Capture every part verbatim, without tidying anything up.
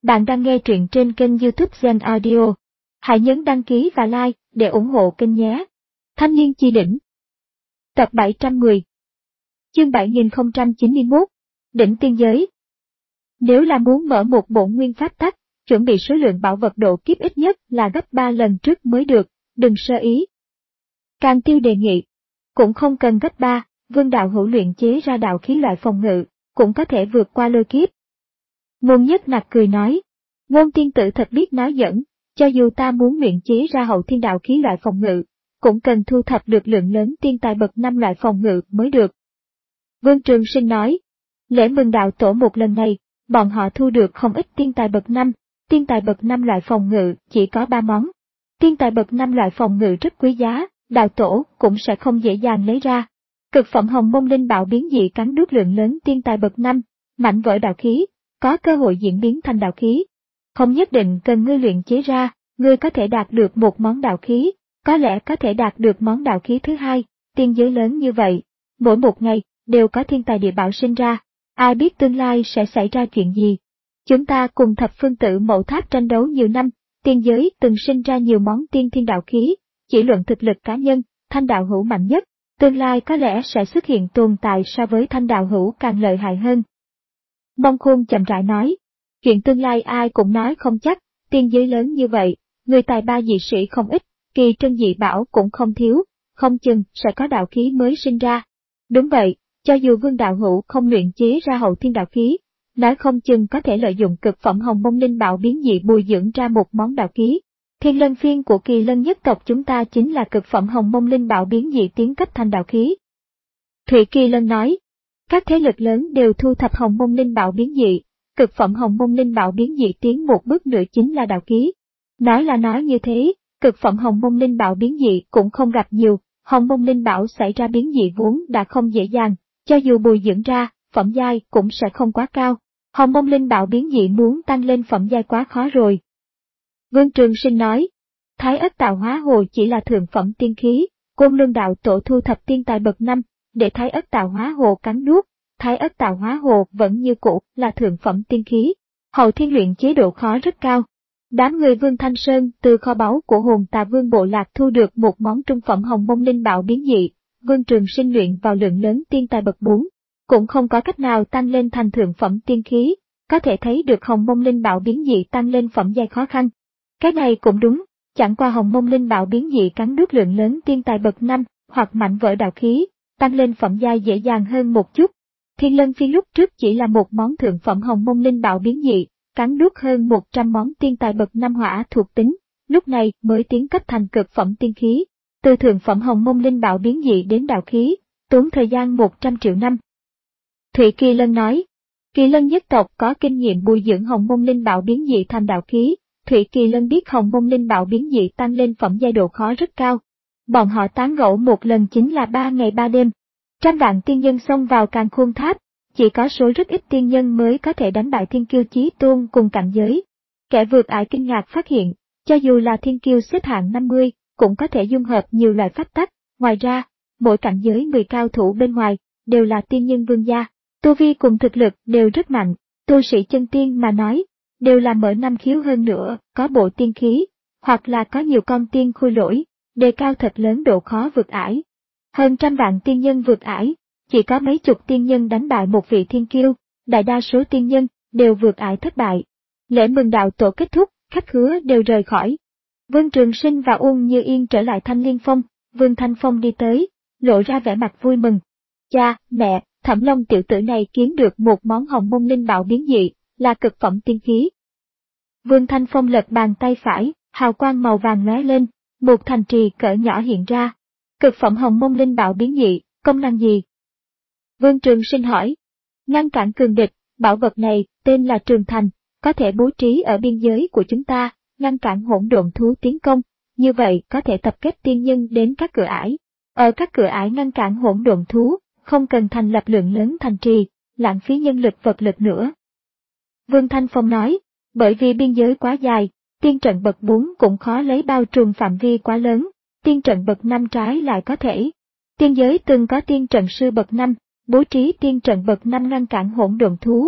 Bạn đang nghe truyện trên kênh YouTube Zen Audio. Hãy nhấn đăng ký và like để ủng hộ kênh nhé. Thanh niên chi đỉnh. Tập bảy trăm mười. Chương bảy nghìn không trăm chín mươi mốt. Đỉnh tiên giới. Nếu là muốn mở một bổn nguyên pháp tắc, chuẩn bị số lượng bảo vật độ kiếp ít nhất là gấp ba lần trước mới được, đừng sơ ý. Càng Tiêu đề nghị. Cũng không cần gấp ba, Vương đạo hữu luyện chế ra đạo khí loại phòng ngự, cũng có thể vượt qua lôi kiếp. Ngôn Nhất Nặc cười nói, Ngôn tiên tử thật biết nói giỡn, cho dù ta muốn luyện chế ra hậu thiên đạo khí loại phòng ngự, cũng cần thu thập được lượng lớn tiên tài bậc năm loại phòng ngự mới được. Vương Trường Sinh nói, lễ mừng đạo tổ một lần này, bọn họ thu được không ít tiên tài bậc năm, tiên tài bậc năm loại phòng ngự chỉ có ba món. Tiên tài bậc năm loại phòng ngự rất quý giá, đạo tổ cũng sẽ không dễ dàng lấy ra. Cực phẩm hồng mông linh bảo biến dị cắn nuốt lượng lớn tiên tài bậc năm, mảnh vỡ đạo khí, có cơ hội diễn biến thành đạo khí. Không nhất định cần ngươi luyện chế ra, ngươi có thể đạt được một món đạo khí, có lẽ có thể đạt được món đạo khí thứ hai. Tiên giới lớn như vậy, mỗi một ngày đều có thiên tài địa bảo sinh ra, ai biết tương lai sẽ xảy ra chuyện gì. Chúng ta cùng thập phương tự mậu tháp tranh đấu nhiều năm, tiên giới từng sinh ra nhiều món tiên thiên đạo khí, chỉ luận thực lực cá nhân, Thanh đạo hữu mạnh nhất, tương lai có lẽ sẽ xuất hiện tồn tại so với Thanh đạo hữu càng lợi hại hơn. Mông Khôn chậm rãi nói, chuyện tương lai ai cũng nói không chắc, tiên giới lớn như vậy, người tài ba dị sĩ không ít, kỳ trân dị bảo cũng không thiếu, không chừng sẽ có đạo khí mới sinh ra. Đúng vậy, cho dù Vương đạo hữu không luyện chế ra hậu thiên đạo khí, nói không chừng có thể lợi dụng cực phẩm hồng mông linh bảo biến dị bồi dưỡng ra một món đạo khí. Thiên lân phiên của Kỳ Lân nhất tộc chúng ta chính là cực phẩm hồng mông linh bảo biến dị tiến cấp thành đạo khí. Thụy Kỳ Lân nói, các thế lực lớn đều thu thập hồng mông linh bảo biến dị, cực phẩm hồng mông linh bảo biến dị tiến một bước nữa chính là đạo khí. Nói là nói như thế, cực phẩm hồng mông linh bảo biến dị cũng không gặp nhiều, hồng mông linh bảo xảy ra biến dị vốn đã không dễ dàng, cho dù bồi dưỡng ra, phẩm giai cũng sẽ không quá cao. Hồng mông linh bảo biến dị muốn tăng lên phẩm giai quá khó rồi. Vương Trường Sinh nói, Thái Ất Tạo Hóa Hồ chỉ là thượng phẩm tiên khí, Côn Luân đạo tổ thu thập tiên tài bậc năm, để Thái Ất Tạo Hóa Hồ cắn nuốt, Thái Ất Tạo Hóa Hồ vẫn như cũ là thượng phẩm tiên khí, hậu thiên luyện chế độ khó rất cao. Đám người Vương Thanh Sơn từ kho báu của Hồn Tà Vương bộ lạc thu được một món trung phẩm hồng mông linh bảo biến dị, Vương Trường Sinh luyện vào lượng lớn tiên tài bậc bốn, cũng không có cách nào tăng lên thành thượng phẩm tiên khí, có thể thấy được hồng mông linh bảo biến dị tăng lên phẩm giai khó khăn. Cái này cũng đúng, chẳng qua hồng mông linh bảo biến dị cắn nuốt lượng lớn tiên tài bậc năm hoặc mảnh vỡ đạo khí, tăng lên phẩm giai dễ dàng hơn một chút. Thiên Lân Phiên lúc trước chỉ là một món thượng phẩm hồng mông linh bảo biến dị, cắn nuốt hơn một trăm món tiên tài bậc năm hỏa thuộc tính, lúc này mới tiến cấp thành cực phẩm tiên khí. Từ thượng phẩm hồng mông linh bảo biến dị đến đạo khí, tốn thời gian một trăm triệu năm. Thụy Kỳ Lân nói, Kỳ Lân nhất tộc có kinh nghiệm bồi dưỡng hồng mông linh bảo biến dị thành đạo khí. Thụy Kỳ Lân biết hồng mông linh bảo biến dị tăng lên phẩm giai độ khó rất cao. Bọn họ tán gẫu một lần chính là ba ngày ba đêm. Trăm vạn tiên nhân xông vào Càn Khôn Tháp, chỉ có số rất ít tiên nhân mới có thể đánh bại Thiên Kiêu Chí Tôn cùng cảnh giới. Kẻ vượt ải kinh ngạc phát hiện, cho dù là Thiên Kiêu xếp hạng năm mươi, cũng có thể dung hợp nhiều loại pháp tắc. Ngoài ra, mỗi cảnh giới mười cao thủ bên ngoài đều là tiên nhân vương gia, tu vi cùng thực lực đều rất mạnh. Tu sĩ chân tiên mà nói, đều là mở năm khiếu hơn nữa, có bộ tiên khí, hoặc là có nhiều con tiên khôi lỗi, đề cao thật lớn độ khó vượt ải. Hơn trăm vạn tiên nhân vượt ải, chỉ có mấy chục tiên nhân đánh bại một vị thiên kiêu, đại đa số tiên nhân đều vượt ải thất bại. Lễ mừng đạo tổ kết thúc, khách khứa đều rời khỏi. Vương Trường Sinh và Uông Như Yên trở lại Thanh Liên Phong, Vương Thanh Phong đi tới, lộ ra vẻ mặt vui mừng. Cha, mẹ, Thẩm Long tiểu tử này kiếm được một món hồng mông linh bảo biến dị, là cực phẩm tiên khí. Vương Thanh Phong lật bàn tay phải, hào quang màu vàng lóe lên, một thành trì cỡ nhỏ hiện ra. Cực phẩm hồng mông linh bảo biến dị, công năng gì? Vương Trường Sinh hỏi. Ngăn cản cường địch, bảo vật này tên là Trường Thành, có thể bố trí ở biên giới của chúng ta, ngăn cản hỗn độn thú tiến công, như vậy có thể tập kết tiên nhân đến các cửa ải. Ở các cửa ải ngăn cản hỗn độn thú, không cần thành lập lượng lớn thành trì, lãng phí nhân lực vật lực nữa. Vương Thanh Phong nói, bởi vì biên giới quá dài, tiên trận bậc bốn cũng khó lấy bao trùm phạm vi quá lớn, tiên trận bậc năm trái lại có thể. Tiên giới từng có tiên trận sư bậc năm, bố trí tiên trận bậc năm ngăn cản hỗn độn thú,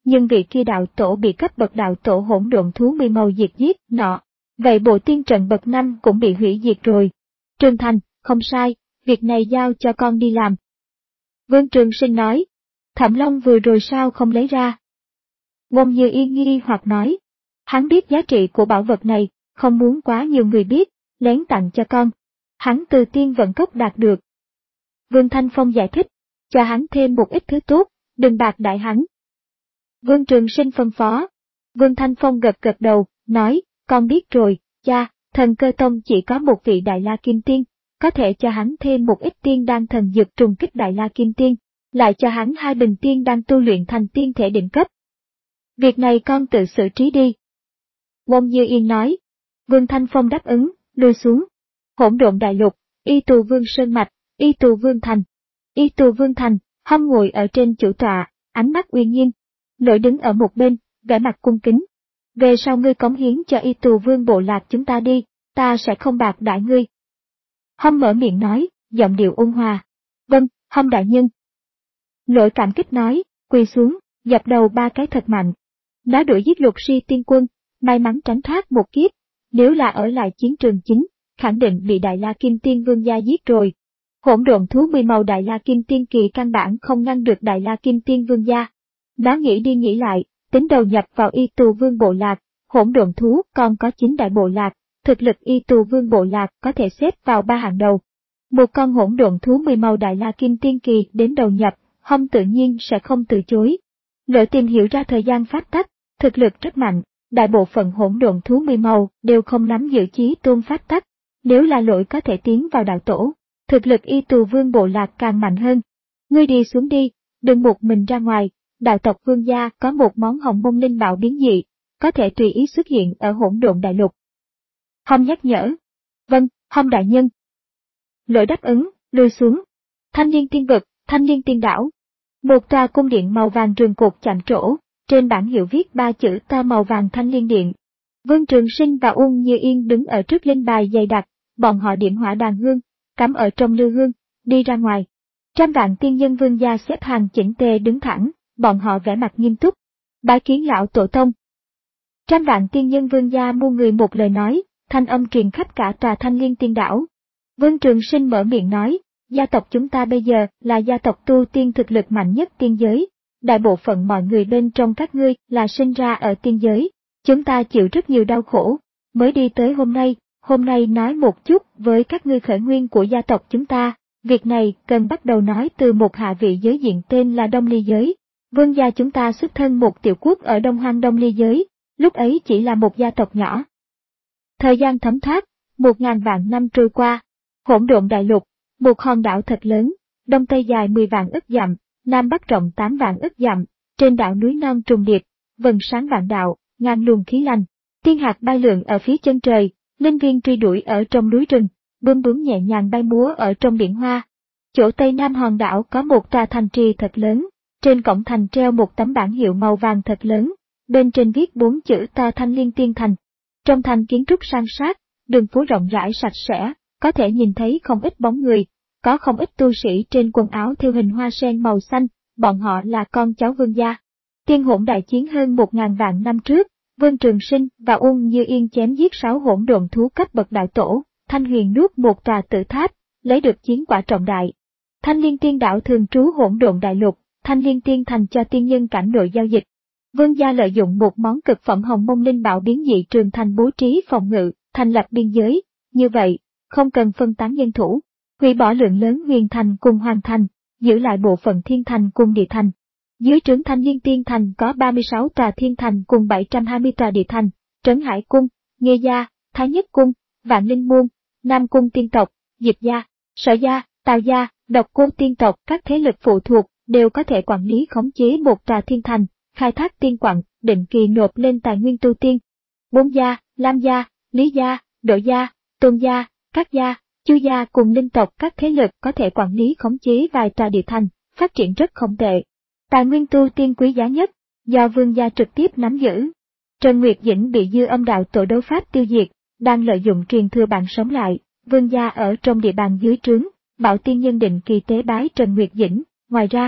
nhưng vị kia đạo tổ bị cấp bậc đạo tổ hỗn độn thú mười màu diệt giết nọ. Vậy bộ tiên trận bậc năm cũng bị hủy diệt rồi. Trương Thành, không sai, việc này giao cho con đi làm. Vương Trường Sinh nói, Thẩm Long vừa rồi sao không lấy ra? Ngôn Như Yên nghi hoặc nói, hắn biết giá trị của bảo vật này, không muốn quá nhiều người biết, lén tặng cho con. Hắn từ tiên vận cốc đạt được. Vương Thanh Phong giải thích, cho hắn thêm một ít thứ tốt, đừng bạc đại hắn. Vương Trường Sinh phân phó. Vương Thanh Phong gật gật đầu, nói, con biết rồi, cha, Thần Cơ Tông chỉ có một vị Đại La Kim Tiên, có thể cho hắn thêm một ít tiên đan thần dược trùng kích Đại La Kim Tiên, lại cho hắn hai bình tiên đan tu luyện thành tiên thể đỉnh cấp. Việc này con tự xử trí đi. Ngôn Như Yên nói. Vương Thanh Phong đáp ứng, lui xuống. Hỗn độn đại lục, Y Tù Vương Sơn Mạch, Y Tù Vương Thành. Y Tù Vương Thành, hâm ngồi ở trên chủ tọa, ánh mắt uy nghiêm. Nổi đứng ở một bên, vẻ mặt cung kính. Về sau ngươi cống hiến cho Y Tù Vương bộ lạc chúng ta đi, ta sẽ không bạc đãi ngươi. Hâm mở miệng nói, giọng điệu ôn hòa. Vâng, Hâm đại nhân. Lỗi cảm kích nói, quỳ xuống, dập đầu ba cái thật mạnh. Nó đuổi giết Lục Si tiên quân, may mắn tránh thoát một kiếp, nếu là ở lại chiến trường chính, khẳng định bị Đại La Kim Tiên Vương gia giết rồi. Hỗn độn thú mười màu Đại La Kim Tiên kỳ căn bản không ngăn được Đại La Kim Tiên Vương gia. Nó nghĩ đi nghĩ lại, tính đầu nhập vào Y Tù Vương bộ lạc, hỗn độn thú còn có chín đại bộ lạc, thực lực Y Tù Vương bộ lạc có thể xếp vào ba hàng đầu. Một con hỗn độn thú mười màu Đại La Kim Tiên kỳ đến đầu nhập, Hâm tự nhiên sẽ không từ chối. Lỡ tìm hiểu ra thời gian phát tắc, thực lực rất mạnh, đại bộ phận hỗn độn thú mười màu đều không nắm giữ chí tôn phát tắc. Nếu là lỗi có thể tiến vào đạo tổ, thực lực Y Tù Vương bộ lạc càng mạnh hơn. Ngươi đi xuống đi, đừng một mình ra ngoài, đạo tộc Vương gia có một món hồng mông linh bảo biến dị, có thể tùy ý xuất hiện ở hỗn độn đại lục. Hâm nhắc nhở. Vâng, Hâm đại nhân. Lỗi đáp ứng, lui xuống. Thanh Liên Tiên Vực, Thanh Liên Tiên Đảo. Một tòa cung điện màu vàng rừng cột chạm trổ, trên bảng hiệu viết ba chữ to màu vàng Thanh Liên Điện. Vương Trường Sinh và Ung Như Yên đứng ở trước linh bài dày đặc, bọn họ điểm hỏa đàn hương, cắm ở trong lư hương, đi ra ngoài. Trăm vạn tiên nhân vương gia xếp hàng chỉnh tề đứng thẳng, bọn họ vẻ mặt nghiêm túc. Bái kiến lão tổ tông. Trăm vạn tiên nhân vương gia muôn người một lời nói, thanh âm truyền khắp cả tòa Thanh Liên Tiên Đảo. Vương Trường Sinh mở miệng nói, gia tộc chúng ta bây giờ là gia tộc tu tiên thực lực mạnh nhất tiên giới, đại bộ phận mọi người bên trong các ngươi là sinh ra ở tiên giới, chúng ta chịu rất nhiều đau khổ, mới đi tới hôm nay, hôm nay nói một chút với các ngươi khởi nguyên của gia tộc chúng ta, việc này cần bắt đầu nói từ một hạ vị giới diện tên là Đông Ly Giới. Vương gia chúng ta xuất thân một tiểu quốc ở Đông Hoang Đông Ly Giới, lúc ấy chỉ là một gia tộc nhỏ. Thời gian thấm thoát, một ngàn vạn năm trôi qua, hỗn độn đại lục, một hòn đảo thật lớn, đông tây dài mười vạn ức dặm, nam bắc rộng tám vạn ức dặm, trên đảo núi non trùng điệp, vầng sáng vạn đạo, ngàn luồng khí lành, tiên hạt bay lượn ở phía chân trời, linh viên truy đuổi ở trong núi rừng, bướm bướm nhẹ nhàng bay múa ở trong biển hoa. Chỗ tây nam hòn đảo có một tòa thành trì thật lớn, trên cổng thành treo một tấm bảng hiệu màu vàng thật lớn, bên trên viết bốn chữ to Thanh Liên Tiên Thành. Trong thành kiến trúc san sát, đường phố rộng rãi sạch sẽ, có thể nhìn thấy không ít bóng người, có không ít tu sĩ trên quần áo thêu hình hoa sen màu xanh, bọn họ là con cháu vương gia. Tiên hỗn đại chiến hơn một ngàn vạn năm trước, Vương Trường Sinh và Ung Như Yên chém giết sáu hỗn độn thú cấp bậc đại tổ, Thanh Huyền nuốt một tòa tử tháp, lấy được chiến quả trọng đại. Thanh Liên Tiên Đảo thường trú hỗn độn đại lục, Thanh Liên Tiên Thành cho tiên nhân cảnh nội giao dịch. Vương gia lợi dụng một món cực phẩm hồng mông linh bảo biến dị trường thành bố trí phòng ngự, thành lập biên giới, như vậy, không cần phân tán nhân thủ, hủy bỏ lượng lớn huyền thành cùng hoàng thành, giữ lại bộ phận thiên thành cùng địa thành. Dưới trướng Thanh Liên Tiên Thành có ba mươi sáu tòa thiên thành cùng bảy trăm hai mươi tòa địa thành, Trấn Hải Cung, Nghê Gia, Thái Nhất Cung, Vạn Linh Môn, Nam Cung tiên tộc, Diệp Gia, Sở Gia, Tào Gia, Độc Cô tiên tộc, các thế lực phụ thuộc đều có thể quản lý khống chế một tòa thiên thành, khai thác tiên quặng, định kỳ nộp lên tài nguyên tu tiên. Bốn gia, Lam Gia, Lý Gia, Đỗ Gia, Tôn Gia, Các Gia, Chu Gia cùng linh tộc các thế lực có thể quản lý khống chế vài tòa địa thành, phát triển rất không tệ. Tài nguyên tu tiên quý giá nhất, do vương gia trực tiếp nắm giữ. Trần Nguyệt Dĩnh bị dư âm đạo tổ đấu pháp tiêu diệt, đang lợi dụng truyền thừa bản sống lại, vương gia ở trong địa bàn dưới trướng, bảo tiên nhân định kỳ tế bái Trần Nguyệt Dĩnh. Ngoài ra, tiên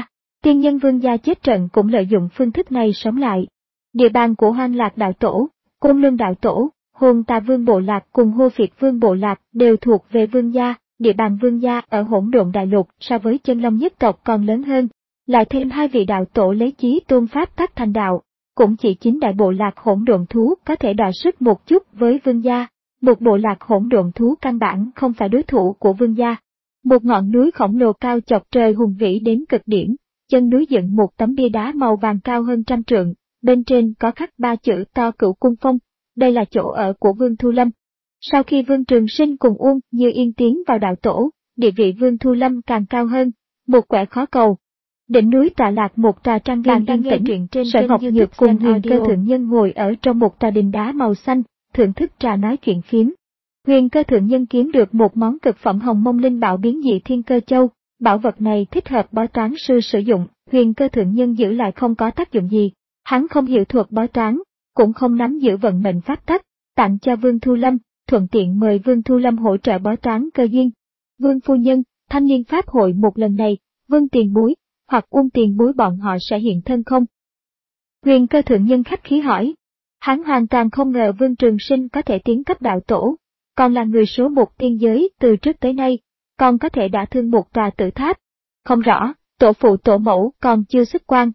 Tiên nhân Vương gia chết trận cũng lợi dụng phương thức này sống lại. Địa bàn của Hoang Lạc đạo tổ, Côn Luân đạo tổ, Hồn Tà Vương bộ lạc cùng Hô Phiệt Vương bộ lạc đều thuộc về Vương gia. Địa bàn Vương gia ở Hỗn Độn đại lục so với Chân Long nhất tộc còn lớn hơn. Lại thêm hai vị đạo tổ lấy chí tôn pháp tắc thành đạo, cũng chỉ chính đại bộ lạc hỗn độn thú có thể đọ sức một chút với Vương gia. Một bộ lạc hỗn độn thú căn bản không phải đối thủ của Vương gia. Một ngọn núi khổng lồ cao chọc trời hùng vĩ đến cực điểm, chân núi dựng một tấm bia đá màu vàng cao hơn trăm trượng, bên trên có khắc ba chữ to Cửu Cung Phong, đây là chỗ ở của Vương Thu Lâm. Sau khi Vương Trường Sinh cùng Uông Như Yên tiến vào đạo tổ, địa vị Vương Thu Lâm càng cao hơn, một quẻ khó cầu. Đỉnh núi tọa lạc một trà trang viên yên tĩnh, trên Sở Ngọc Nhược cùng Huyền Cơ Thượng Nhân ngồi ở trong một trà đình đá màu xanh, thưởng thức trà nói chuyện phiếm. Huyền Cơ Thượng Nhân kiếm được một món cực phẩm hồng mông linh bảo biến dị Thiên Cơ Châu, bảo vật này thích hợp bói toán sư sử dụng, Huyền Cơ Thượng Nhân giữ lại không có tác dụng gì, hắn không hiểu thuật bói toán, cũng không nắm giữ vận mệnh pháp tắc, tặng cho Vương Thu Lâm, thuận tiện mời Vương Thu Lâm hỗ trợ bói toán cơ duyên. Vương phu nhân, thanh niên pháp hội một lần này, Vương tiền bối, hoặc Uông tiền bối bọn họ sẽ hiện thân không? Huyền Cơ Thượng Nhân khách khí hỏi. Hắn hoàn toàn không ngờ Vương Trường Sinh có thể tiến cấp đạo tổ, còn là người số một tiên giới từ trước tới nay, còn có thể đả thương một tòa tử tháp. Không rõ, tổ phụ tổ mẫu còn chưa xuất quan.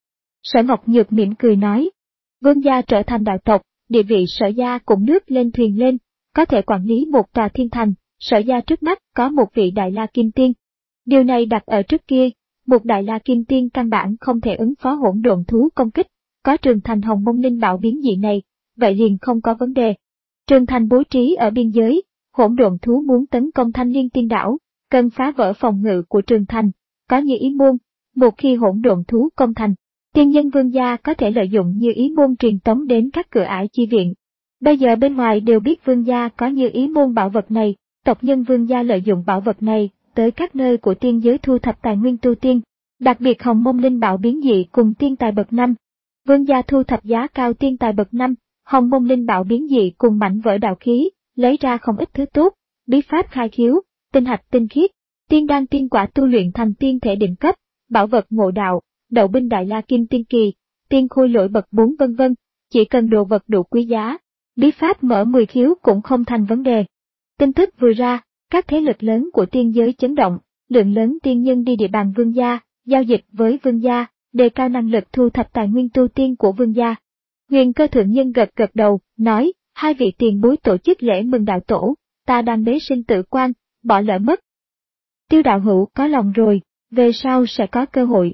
Sở Ngọc Nhược mỉm cười nói, Vương gia trở thành đạo tộc, địa vị Sở gia cũng nước lên thuyền lên, có thể quản lý một tòa thiên thành, Sở gia trước mắt có một vị Đại La Kim Tiên. Điều này đặt ở trước kia, một Đại La Kim Tiên căn bản không thể ứng phó hỗn độn thú công kích, có Trường Thành hồng mông linh bảo biến dị này, vậy liền không có vấn đề. Trường Thành bố trí ở biên giới, hỗn độn thú muốn tấn công Thanh Liên Tiên đảo, cần phá vỡ phòng ngự của Trường Thành, có Như Ý môn, một khi hỗn độn thú công thành, tiên nhân Vương gia có thể lợi dụng Như Ý môn truyền tống đến các cửa ải chi viện. Bây giờ bên ngoài đều biết Vương gia có Như Ý môn bảo vật này, tộc nhân Vương gia lợi dụng bảo vật này tới các nơi của tiên giới thu thập tài nguyên tu tiên, đặc biệt hồng mông linh bảo biến dị cùng tiên tài bậc năm. Vương gia thu thập giá cao tiên tài bậc năm, hồng mông linh bảo biến dị cùng mảnh vỡ đạo khí, lấy ra không ít thứ tốt, bí pháp khai khiếu, tinh hạch tinh khiết, tiên đan tiên quả tu luyện thành tiên thể đỉnh cấp, bảo vật ngộ đạo, đậu binh Đại La Kim Tiên kỳ, tiên khôi lỗi bậc bốn vân vân, chỉ cần đồ vật đủ quý giá, bí pháp mở mười khiếu cũng không thành vấn đề. Tin tức vừa ra, các thế lực lớn của tiên giới chấn động, lượng lớn tiên nhân đi địa bàn Vương gia, giao dịch với Vương gia, đề cao năng lực thu thập tài nguyên tu tiên của Vương gia. Huyền Cơ Thượng Nhân gật gật đầu, nói, hai vị tiền bối tổ chức lễ mừng đạo tổ, ta đang bế sinh tử quan, bỏ lỡ mất. Tiêu đạo hữu có lòng rồi, về sau sẽ có cơ hội.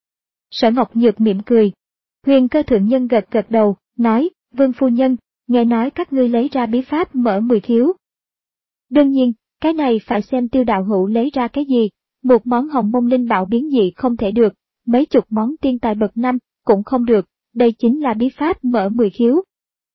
Sở Ngọc Nhược mỉm cười. Huyền Cơ Thượng Nhân gật gật đầu, nói, Vương phu nhân, nghe nói các ngươi lấy ra bí pháp mở mười khiếu. Đương nhiên, cái này phải xem tiêu đạo hữu lấy ra cái gì, một món hồng mông linh bảo biến dị không thể được, mấy chục món tiên tài bậc năm cũng không được, đây chính là bí pháp mở mười khiếu.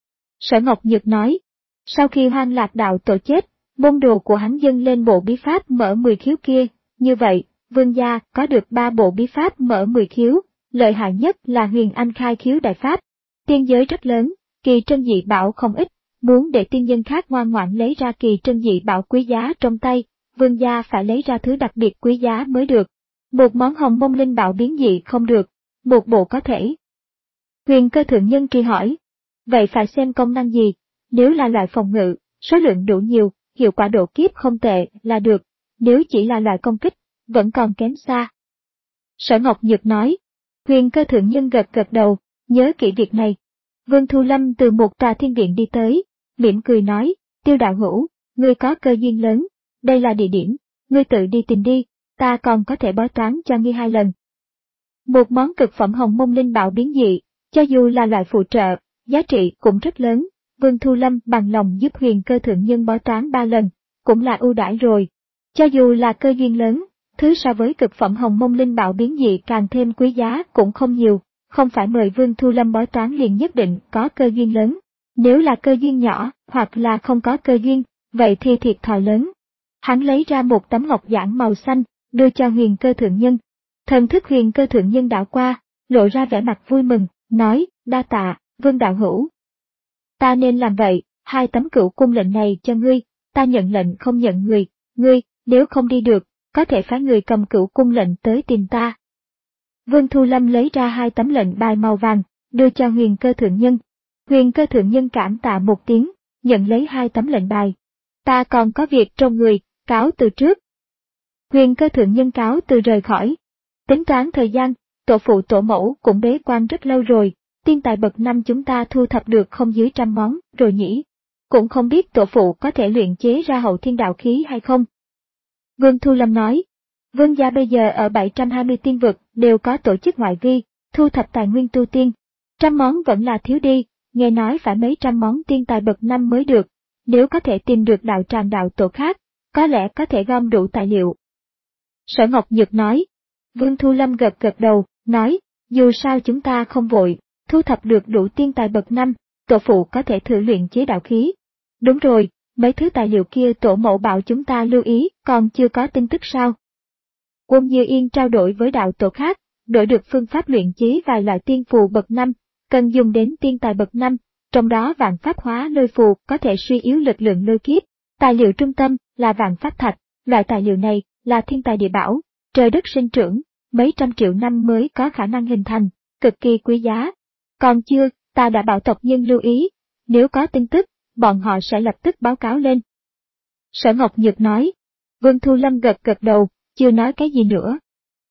Sở Ngọc Nhược nói, sau khi Hoang Lạc đạo tổ chết, môn đồ của hắn dâng lên bộ bí pháp mở mười khiếu kia, như vậy, Vương gia có được ba bộ bí pháp mở mười khiếu, lợi hại nhất là Huyền Anh khai khiếu đại pháp. Tiên giới rất lớn, kỳ trân dị bảo không ít, muốn để tiên dân khác ngoan ngoãn lấy ra kỳ trân dị bảo quý giá trong tay, Vương gia phải lấy ra thứ đặc biệt quý giá mới được. Một món hồng mông linh bảo biến dị không được, một bộ có thể. Huyền Cơ Thượng Nhân kỳ hỏi, vậy phải xem công năng gì, nếu là loại phòng ngự, số lượng đủ nhiều, hiệu quả độ kiếp không tệ là được, nếu chỉ là loại công kích, vẫn còn kém xa. Sở Ngọc Nhược nói, Huyền Cơ Thượng Nhân gật gật đầu, nhớ kỹ việc này. Vương Thu Lâm từ một tòa thiên viện đi tới, mỉm cười nói, tiêu đạo hữu, ngươi có cơ duyên lớn, đây là địa điểm, ngươi tự đi tìm đi, ta còn có thể bói toán cho ngươi hai lần. Một món cực phẩm hồng mông linh bảo biến dị, cho dù là loại phụ trợ, giá trị cũng rất lớn, Vương Thu Lâm bằng lòng giúp Huyền Cơ Thượng Nhân bói toán ba lần, cũng là ưu đãi rồi. Cho dù là cơ duyên lớn, thứ so với cực phẩm hồng mông linh bảo biến dị càng thêm quý giá cũng không nhiều, không phải mời Vương Thu Lâm bói toán liền nhất định có cơ duyên lớn. Nếu là cơ duyên nhỏ, hoặc là không có cơ duyên, vậy thì thiệt thòi lớn. Hắn lấy ra một tấm ngọc giản màu xanh, đưa cho Huyền Cơ Thượng Nhân. Thần thức Huyền Cơ Thượng Nhân đảo qua, lộ ra vẻ mặt vui mừng, nói, đa tạ, Vương đạo hữu. Ta nên làm vậy, hai tấm cửu cung lệnh này cho ngươi, ta nhận lệnh không nhận người, ngươi, nếu không đi được, có thể phái người cầm cửu cung lệnh tới tìm ta. Vương Thu Lâm lấy ra hai tấm lệnh bài màu vàng, đưa cho Huyền Cơ Thượng Nhân. Huyền Cơ Thượng Nhân cảm tạ một tiếng, nhận lấy hai tấm lệnh bài. Ta còn có việc trong người, cáo từ trước. Huyền Cơ Thượng Nhân cáo từ rời khỏi. Tính toán thời gian, tổ phụ tổ mẫu cũng bế quan rất lâu rồi, tiên tài bậc năm chúng ta thu thập được không dưới trăm món rồi nhỉ. Cũng không biết tổ phụ có thể luyện chế ra hậu thiên đạo khí hay không. Vương Thu Lâm nói, Vương gia bây giờ ở bảy trăm hai mươi tiên vực đều có tổ chức ngoại vi, thu thập tài nguyên tu tiên. Trăm món vẫn là thiếu đi, nghe nói phải mấy trăm món tiên tài bậc năm mới được, nếu có thể tìm được đạo tràng đạo tổ khác, có lẽ có thể gom đủ tài liệu. Sở Ngọc Nhược nói, Vương Thu Lâm gật gật đầu, nói, dù sao chúng ta không vội, thu thập được đủ tiên tài bậc năm, tổ phụ có thể thử luyện chế đạo khí. Đúng rồi, mấy thứ tài liệu kia tổ mẫu bảo chúng ta lưu ý, còn chưa có tin tức sao? Quân Như Yên trao đổi với đạo tổ khác, đổi được phương pháp luyện chế vài loại tiên phù bậc năm, cần dùng đến tiên tài bậc năm, trong đó vạn pháp hóa lôi phù có thể suy yếu lực lượng lôi kiếp. Tài liệu trung tâm là vạn pháp thạch, loại tài liệu này là thiên tài địa bảo, trời đất sinh trưởng, mấy trăm triệu năm mới có khả năng hình thành, cực kỳ quý giá. Còn chưa, ta đã bảo tộc nhân lưu ý, nếu có tin tức, bọn họ sẽ lập tức báo cáo lên. Sở Ngọc Nhược nói. Vương Thu Lâm gật gật đầu, chưa nói cái gì nữa.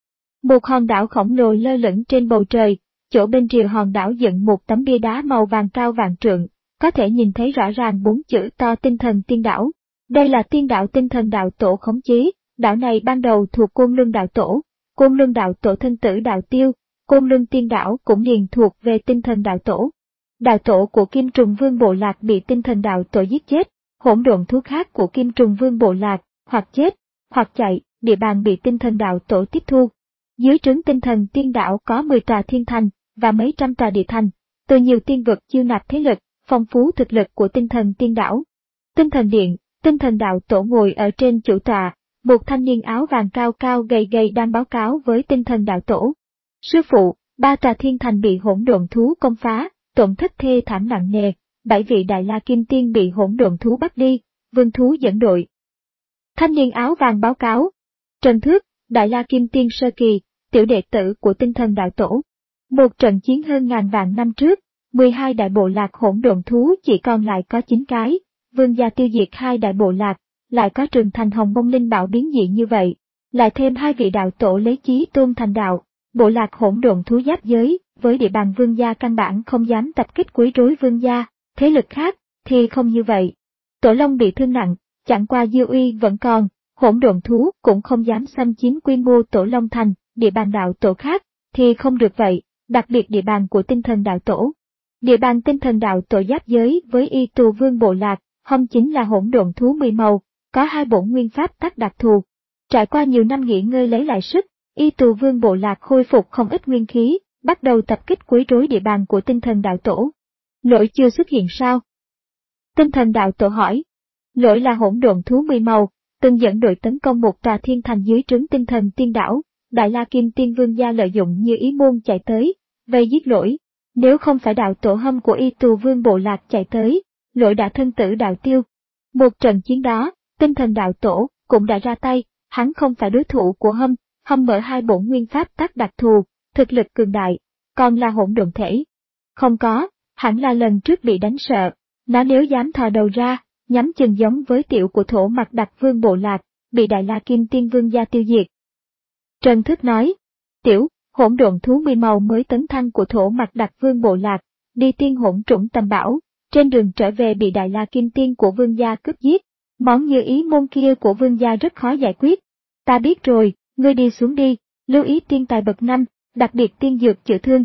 Một hòn đảo khổng lồ lơ lửng trên bầu trời, chỗ bên rìa hòn đảo dựng một tấm bia đá màu vàng cao vạn trượng, có thể nhìn thấy rõ ràng bốn chữ to tinh thần tiên đảo. Đây là tiên đảo tinh thần đạo tổ khống chế, đảo này ban đầu thuộc Côn Luân đạo tổ, Côn Luân đạo tổ thân tử đạo tiêu, Côn Luân tiên đảo cũng liền thuộc về tinh thần đạo tổ. Đạo tổ của Kim Trùng Vương bộ lạc bị tinh thần đạo tổ giết chết, hỗn độn thú khác của Kim Trùng Vương bộ lạc, hoặc chết, hoặc chạy, địa bàn bị tinh thần đạo tổ tiếp thu. Dưới trướng tinh thần tiên đảo có mười tòa thiên thành, và mấy trăm tòa địa thành, từ nhiều tiên vực chiêu nạp thế lực, phong phú thực lực của tinh thần tiên đảo. Tinh thần điện, tinh thần đạo tổ ngồi ở trên chủ tọa, một thanh niên áo vàng cao cao gầy gầy đang báo cáo với tinh thần đạo tổ. Sư phụ, ba tòa thiên thành bị hỗn độn thú công phá, tổn thất thê thảm nặng nề, bảy vị đại la kim tiên bị hỗn độn thú bắt đi, vương thú dẫn đội. Thanh niên áo vàng báo cáo. Trần Thước, đại la kim tiên sơ kỳ, tiểu đệ tử của tinh thần đạo tổ. Một trận chiến hơn ngàn vạn năm trước, mười hai đại bộ lạc hỗn độn thú chỉ còn lại có chín cái, vương gia tiêu diệt hai đại bộ lạc, lại có trường thành hồng mông linh bảo biến dị như vậy, lại thêm hai vị đạo tổ lấy chí tôn thành đạo, bộ lạc hỗn độn thú giáp giới, với địa bàn vương gia căn bản không dám tập kích quấy rối vương gia, thế lực khác thì không như vậy. Tổ Long bị thương nặng, chẳng qua dư uy vẫn còn, hỗn độn thú cũng không dám xâm chiếm quy mô Tổ Long thành, địa bàn đạo tổ khác thì không được vậy, đặc biệt địa bàn của tinh thần đạo tổ. Địa bàn tinh thần đạo tổ giáp giới với Y Tù Vương bộ lạc, hông chính là hỗn độn thú mười màu, có hai bổn nguyên pháp tắc đặc thù. Trải qua nhiều năm nghỉ ngơi lấy lại sức, Y Tù Vương bộ lạc khôi phục không ít nguyên khí, bắt đầu tập kích quấy rối địa bàn của tinh thần đạo tổ. Lỗi chưa xuất hiện sao? Tinh thần đạo tổ hỏi. Lỗi là hỗn độn thú mười màu, từng dẫn đội tấn công một tòa thiên thành dưới trướng tinh thần tiên đảo, Đại La Kim Tiên Vương gia lợi dụng như ý môn chạy tới, vây giết lỗi. Nếu không phải đạo tổ Hâm của Y Tù Vương bộ lạc chạy tới, lỗi đã thân tử đạo tiêu. Một trận chiến đó, tinh thần đạo tổ cũng đã ra tay, hắn không phải đối thủ của Hâm, Hâm mở hai bổn nguyên pháp tắc đặc thù, thực lực cường đại, còn là hỗn độn thể. Không có, hẳn là lần trước bị đánh sợ, nó nếu dám thò đầu ra, nhắm chừng giống với tiểu của thổ Mặc Đặc Vương bộ lạc, bị Đại La Kim Tiên Vương gia tiêu diệt. Trần Thức nói, tiểu, hỗn độn thú mười màu mới tấn thăng của thổ Mặc Đặc Vương bộ lạc, đi tiên hỗn trũng tầm bảo, trên đường trở về bị Đại La Kim Tiên của Vương gia cướp giết, món như ý môn kia của Vương gia rất khó giải quyết. Ta biết rồi, ngươi đi xuống đi, lưu ý tiên tài bậc năm, đặc biệt tiên dược chữa thương.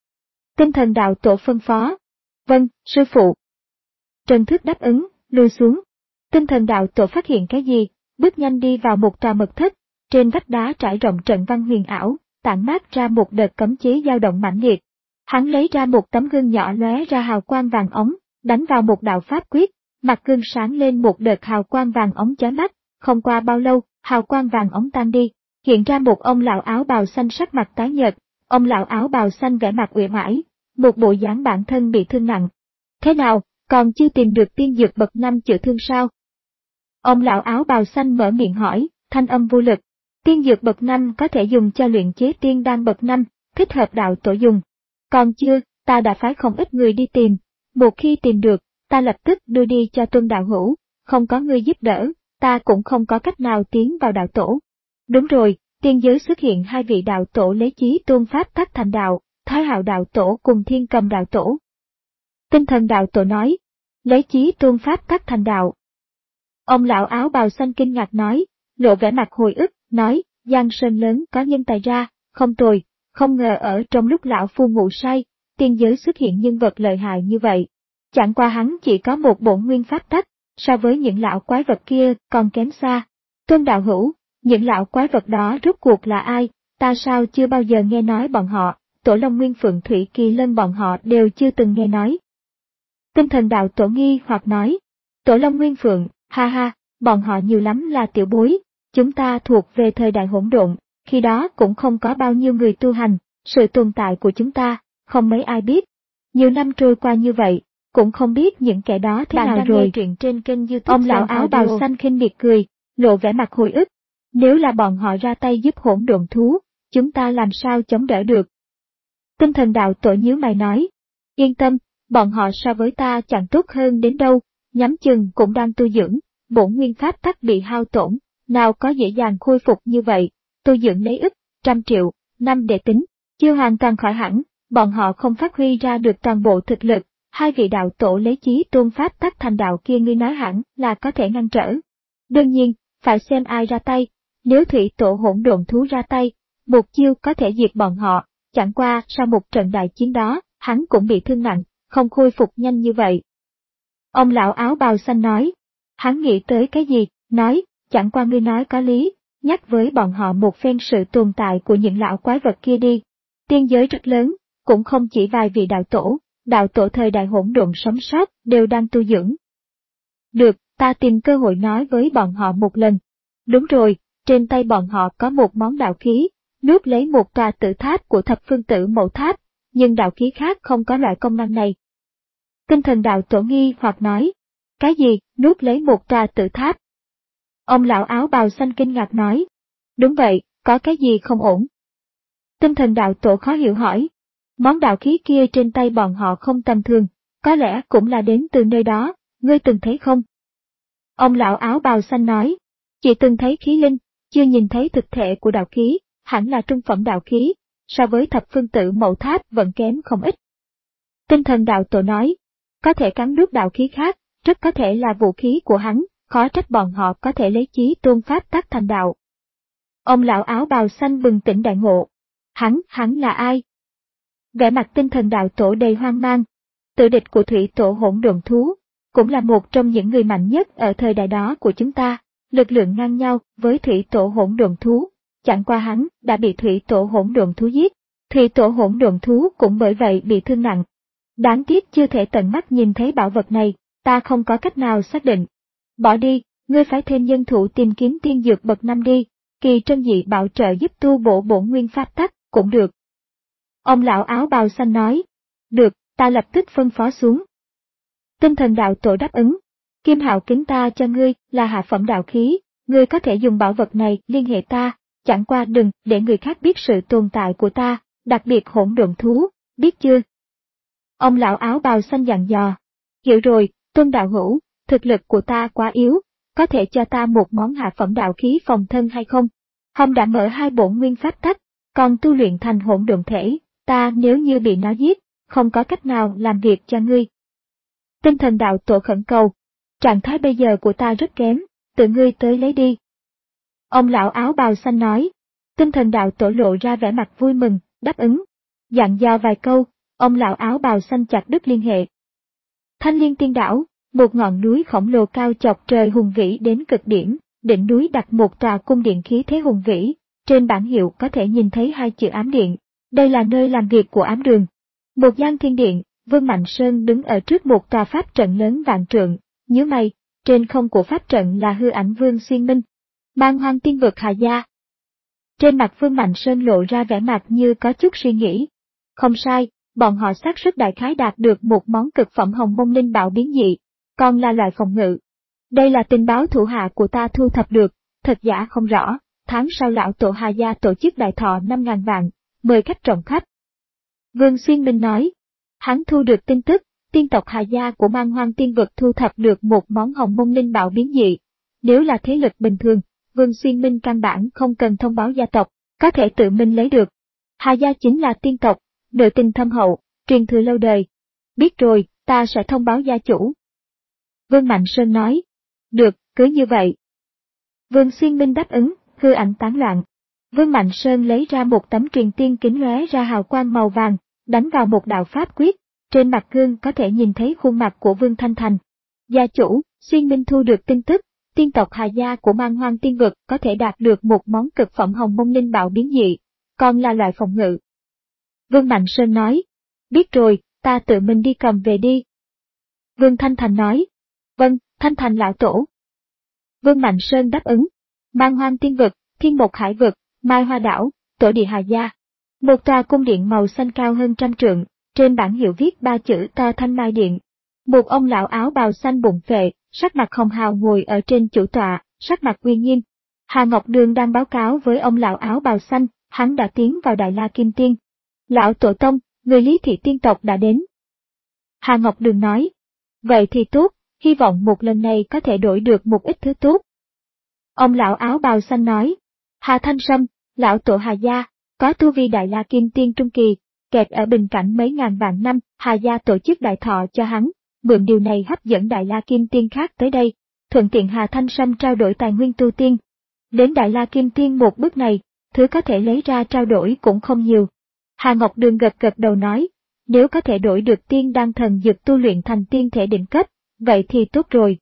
Tinh thần đạo tổ phân phó. Vâng, sư phụ. Trần Thức đáp ứng, lui xuống. Tinh thần đạo tổ phát hiện cái gì, bước nhanh đi vào một tòa mật thất, trên vách đá trải rộng trận văn huyền ảo, tản mát ra một đợt cấm chế dao động mãnh liệt. Hắn lấy ra một tấm gương nhỏ lóe ra hào quang vàng ống, đánh vào một đạo pháp quyết, mặt gương sáng lên một đợt hào quang vàng ống chói mắt, không qua bao lâu, hào quang vàng ống tan đi, hiện ra một ông lão áo bào xanh sắc mặt tái nhợt, ông lão áo bào xanh vẻ mặt uể oải, một bộ dáng bản thân bị thương nặng. Thế nào, còn chưa tìm được tiên dược bậc năm chữa thương sao? Ông lão áo bào xanh mở miệng hỏi, thanh âm vô lực. Tiên dược bậc năm có thể dùng cho luyện chế tiên đan bậc năm, thích hợp đạo tổ dùng. Còn chưa, ta đã phái không ít người đi tìm, một khi tìm được, ta lập tức đưa đi cho Tuân đạo hữu, không có ngươi giúp đỡ, ta cũng không có cách nào tiến vào đạo tổ. Đúng rồi, tiên giới xuất hiện hai vị đạo tổ lấy chí tôn pháp tắc thành đạo, Thái Hạo đạo tổ cùng Thiên Cầm đạo tổ. Tinh Thần đạo tổ nói, lấy chí tôn pháp tắc thành đạo. Ông lão áo bào xanh kinh ngạc nói, lộ vẻ mặt hồi ức, nói, Giang Sơn lớn có nhân tài ra, không tồi, không ngờ ở trong lúc lão phu ngủ say, tiên giới xuất hiện nhân vật lợi hại như vậy. Chẳng qua hắn chỉ có một bổn nguyên pháp tắc, so với những lão quái vật kia còn kém xa. Tuân đạo hữu, những lão quái vật đó rốt cuộc là ai, ta sao chưa bao giờ nghe nói bọn họ, Tổ Long Nguyên Phượng Thủy Kỳ Lân bọn họ đều chưa từng nghe nói. Tinh Thần đạo tổ nghi hoặc nói, Tổ Long Nguyên Phượng, ha ha, bọn họ nhiều lắm là tiểu bối, chúng ta thuộc về thời đại hỗn độn, khi đó cũng không có bao nhiêu người tu hành, sự tồn tại của chúng ta, không mấy ai biết. Nhiều năm trôi qua như vậy, cũng không biết những kẻ đó thế nào rồi. Truyện trên kênh YouTube. Ông lão áo bào xanh khinh miệt cười, lộ vẻ mặt hồi ức. Nếu là bọn họ ra tay giúp hỗn độn thú, chúng ta làm sao chống đỡ được? Tinh Thần đạo tổ nhíu mày nói, yên tâm, bọn họ so với ta chẳng tốt hơn đến đâu, nhắm chừng cũng đang tu dưỡng, bổn nguyên pháp tắc bị hao tổn, nào có dễ dàng khôi phục như vậy, tu dưỡng lấy ức, trăm triệu, năm để tính, chưa hoàn toàn khỏi hẳn, bọn họ không phát huy ra được toàn bộ thực lực, hai vị đạo tổ lấy chí tôn pháp tắc thành đạo kia ngươi nói hẳn là có thể ngăn trở. Đương nhiên, phải xem ai ra tay, nếu thủy tổ hỗn độn thú ra tay, một chiêu có thể diệt bọn họ, chẳng qua sau một trận đại chiến đó, hắn cũng bị thương nặng, không khôi phục nhanh như vậy. Ông lão áo bào xanh nói, hắn nghĩ tới cái gì, nói, chẳng qua ngươi nói có lý, nhắc với bọn họ một phen sự tồn tại của những lão quái vật kia đi. Tiên giới rất lớn, cũng không chỉ vài vị đạo tổ, đạo tổ thời đại hỗn độn sống sót đều đang tu dưỡng. Được, ta tìm cơ hội nói với bọn họ một lần. Đúng rồi, trên tay bọn họ có một món đạo khí, nuốt lấy một tòa tử tháp của thập phương tử mẫu tháp, nhưng đạo khí khác không có loại công năng này. Tinh Thần đạo tổ nghi hoặc nói, cái gì, nuốt lấy một tòa tử tháp? Ông lão áo bào xanh kinh ngạc nói, đúng vậy, có cái gì không ổn? Tinh Thần đạo tổ khó hiểu hỏi, món đạo khí kia trên tay bọn họ không tầm thường, có lẽ cũng là đến từ nơi đó, ngươi từng thấy không? Ông lão áo bào xanh nói, chỉ từng thấy khí linh, chưa nhìn thấy thực thể của đạo khí, hẳn là trung phẩm đạo khí, so với thập phương tử mẫu tháp vẫn kém không ít. Tinh Thần đạo tổ nói, có thể cắn nuốt đạo khí khác, rất có thể là vũ khí của hắn, khó trách bọn họ có thể lấy chí tôn pháp tắc thành đạo. Ông lão áo bào xanh bừng tỉnh đại ngộ. Hắn, hắn là ai? Vẻ mặt Tinh Thần đạo tổ đầy hoang mang. Tử địch của thủy tổ hỗn độn thú, cũng là một trong những người mạnh nhất ở thời đại đó của chúng ta, lực lượng ngang nhau với thủy tổ hỗn độn thú. Chẳng qua hắn đã bị thủy tổ hỗn độn thú giết, thủy tổ hỗn độn thú cũng bởi vậy bị thương nặng. Đáng tiếc chưa thể tận mắt nhìn thấy bảo vật này, ta không có cách nào xác định. Bỏ đi, ngươi phải thêm nhân thủ tìm kiếm tiên dược bậc năm đi, kỳ trân dị bảo trợ giúp tu bổ bổn nguyên pháp tắc, cũng được. Ông lão áo bào xanh nói, được, ta lập tức phân phó xuống. Tinh Thần đạo tổ đáp ứng, Kim Hạo kính ta cho ngươi là hạ phẩm đạo khí, ngươi có thể dùng bảo vật này liên hệ ta, chẳng qua đừng để người khác biết sự tồn tại của ta, đặc biệt hỗn độn thú, biết chưa? Ông lão áo bào xanh dặn dò, hiểu rồi, Tuân đạo hữu, thực lực của ta quá yếu, có thể cho ta một món hạ phẩm đạo khí phòng thân hay không? Hồng đã mở hai bổn nguyên pháp tắc, còn tu luyện thành hỗn độn thể, ta nếu như bị nó giết, không có cách nào làm việc cho ngươi. Tinh Thần đạo tổ khẩn cầu, trạng thái bây giờ của ta rất kém, tự ngươi tới lấy đi. Ông lão áo bào xanh nói, Tinh Thần đạo tổ lộ ra vẻ mặt vui mừng, đáp ứng. Dặn dò vài câu, ông lão áo bào xanh chặt đứt liên hệ. Thanh Liên Tiên đảo, một ngọn núi khổng lồ cao chọc trời hùng vĩ đến cực điểm, đỉnh núi đặt một tòa cung điện khí thế hùng vĩ, trên bảng hiệu có thể nhìn thấy hai chữ Ám Điện, đây là nơi làm việc của Ám Đường. Một gian thiên điện, Vương Mạnh Sơn đứng ở trước một tòa pháp trận lớn vạn trượng, nhíu mày, trên không của pháp trận là hư ảnh Vương Xuyên Minh, mang hoang tiên vực Hà Gia. Trên mặt Vương Mạnh Sơn lộ ra vẻ mặt như có chút suy nghĩ. Không sai, bọn họ xác suất đại khái đạt được một món cực phẩm hồng mông linh bảo biến dị, còn là loại phòng ngự. Đây là tình báo thủ hạ của ta thu thập được, thật giả không rõ, tháng sau lão tổ Hà Gia tổ chức đại thọ năm ngàn vạn, mời khách trọng khách. Vương Xuyên Minh nói, hắn thu được tin tức, tiên tộc Hà Gia của Man Hoang Tiên Vực thu thập được một món hồng mông linh bảo biến dị. Nếu là thế lực bình thường, Vương Xuyên Minh căn bản không cần thông báo gia tộc, có thể tự mình lấy được. Hà Gia chính là tiên tộc, nội tình thâm hậu, truyền thừa lâu đời. Biết rồi, ta sẽ thông báo gia chủ. Vương Mạnh Sơn nói, được, cứ như vậy. Vương Xuyên Minh đáp ứng, hư ảnh tán loạn. Vương Mạnh Sơn lấy ra một tấm truyền tiên kính lóe ra hào quang màu vàng, đánh vào một đạo pháp quyết, trên mặt gương có thể nhìn thấy khuôn mặt của Vương Thanh Thành. Gia chủ, Xuyên Minh thu được tin tức, tiên tộc Hà Gia của Man Hoang Tiên Vực có thể đạt được một món cực phẩm hồng mông linh bảo biến dị, còn là loại phòng ngự. Vương Mạnh Sơn nói, biết rồi, ta tự mình đi cầm về đi. Vương Thanh Thành nói, vâng, Thanh Thành lão tổ. Vương Mạnh Sơn đáp ứng, Man Hoang Tiên Vực, Thiên Mộc Hải Vực, Mai Hoa Đảo, tổ địa Hà Gia. Một tòa cung điện màu xanh cao hơn trăm trượng, trên bảng hiệu viết ba chữ to Thanh Mai Điện. Một ông lão áo bào xanh bụng phệ, sắc mặt hồng hào ngồi ở trên chủ tọa, sắc mặt uy nghiêm. Hà Ngọc Đường đang báo cáo với ông lão áo bào xanh, hắn đã tiến vào Đại La Kim Tiên. Lão tổ tông, người Lý Thị tiên tộc đã đến. Hà Ngọc Đường nói, vậy thì tốt, hy vọng một lần này có thể đổi được một ít thứ tốt. Ông lão áo bào xanh nói, Hà Thanh Sâm, lão tổ Hà Gia, có tu vi Đại La Kim Tiên trung kỳ, kẹt ở bình cảnh mấy ngàn vạn năm, Hà Gia tổ chức đại thọ cho hắn, mượn điều này hấp dẫn Đại La Kim Tiên khác tới đây, thuận tiện Hà Thanh Sâm trao đổi tài nguyên tu tiên. Đến Đại La Kim Tiên một bước này, thứ có thể lấy ra trao đổi cũng không nhiều. Hà Ngọc Đường gật gật đầu nói, nếu có thể đổi được tiên đan thần dược tu luyện thành tiên thể đỉnh cấp, vậy thì tốt rồi.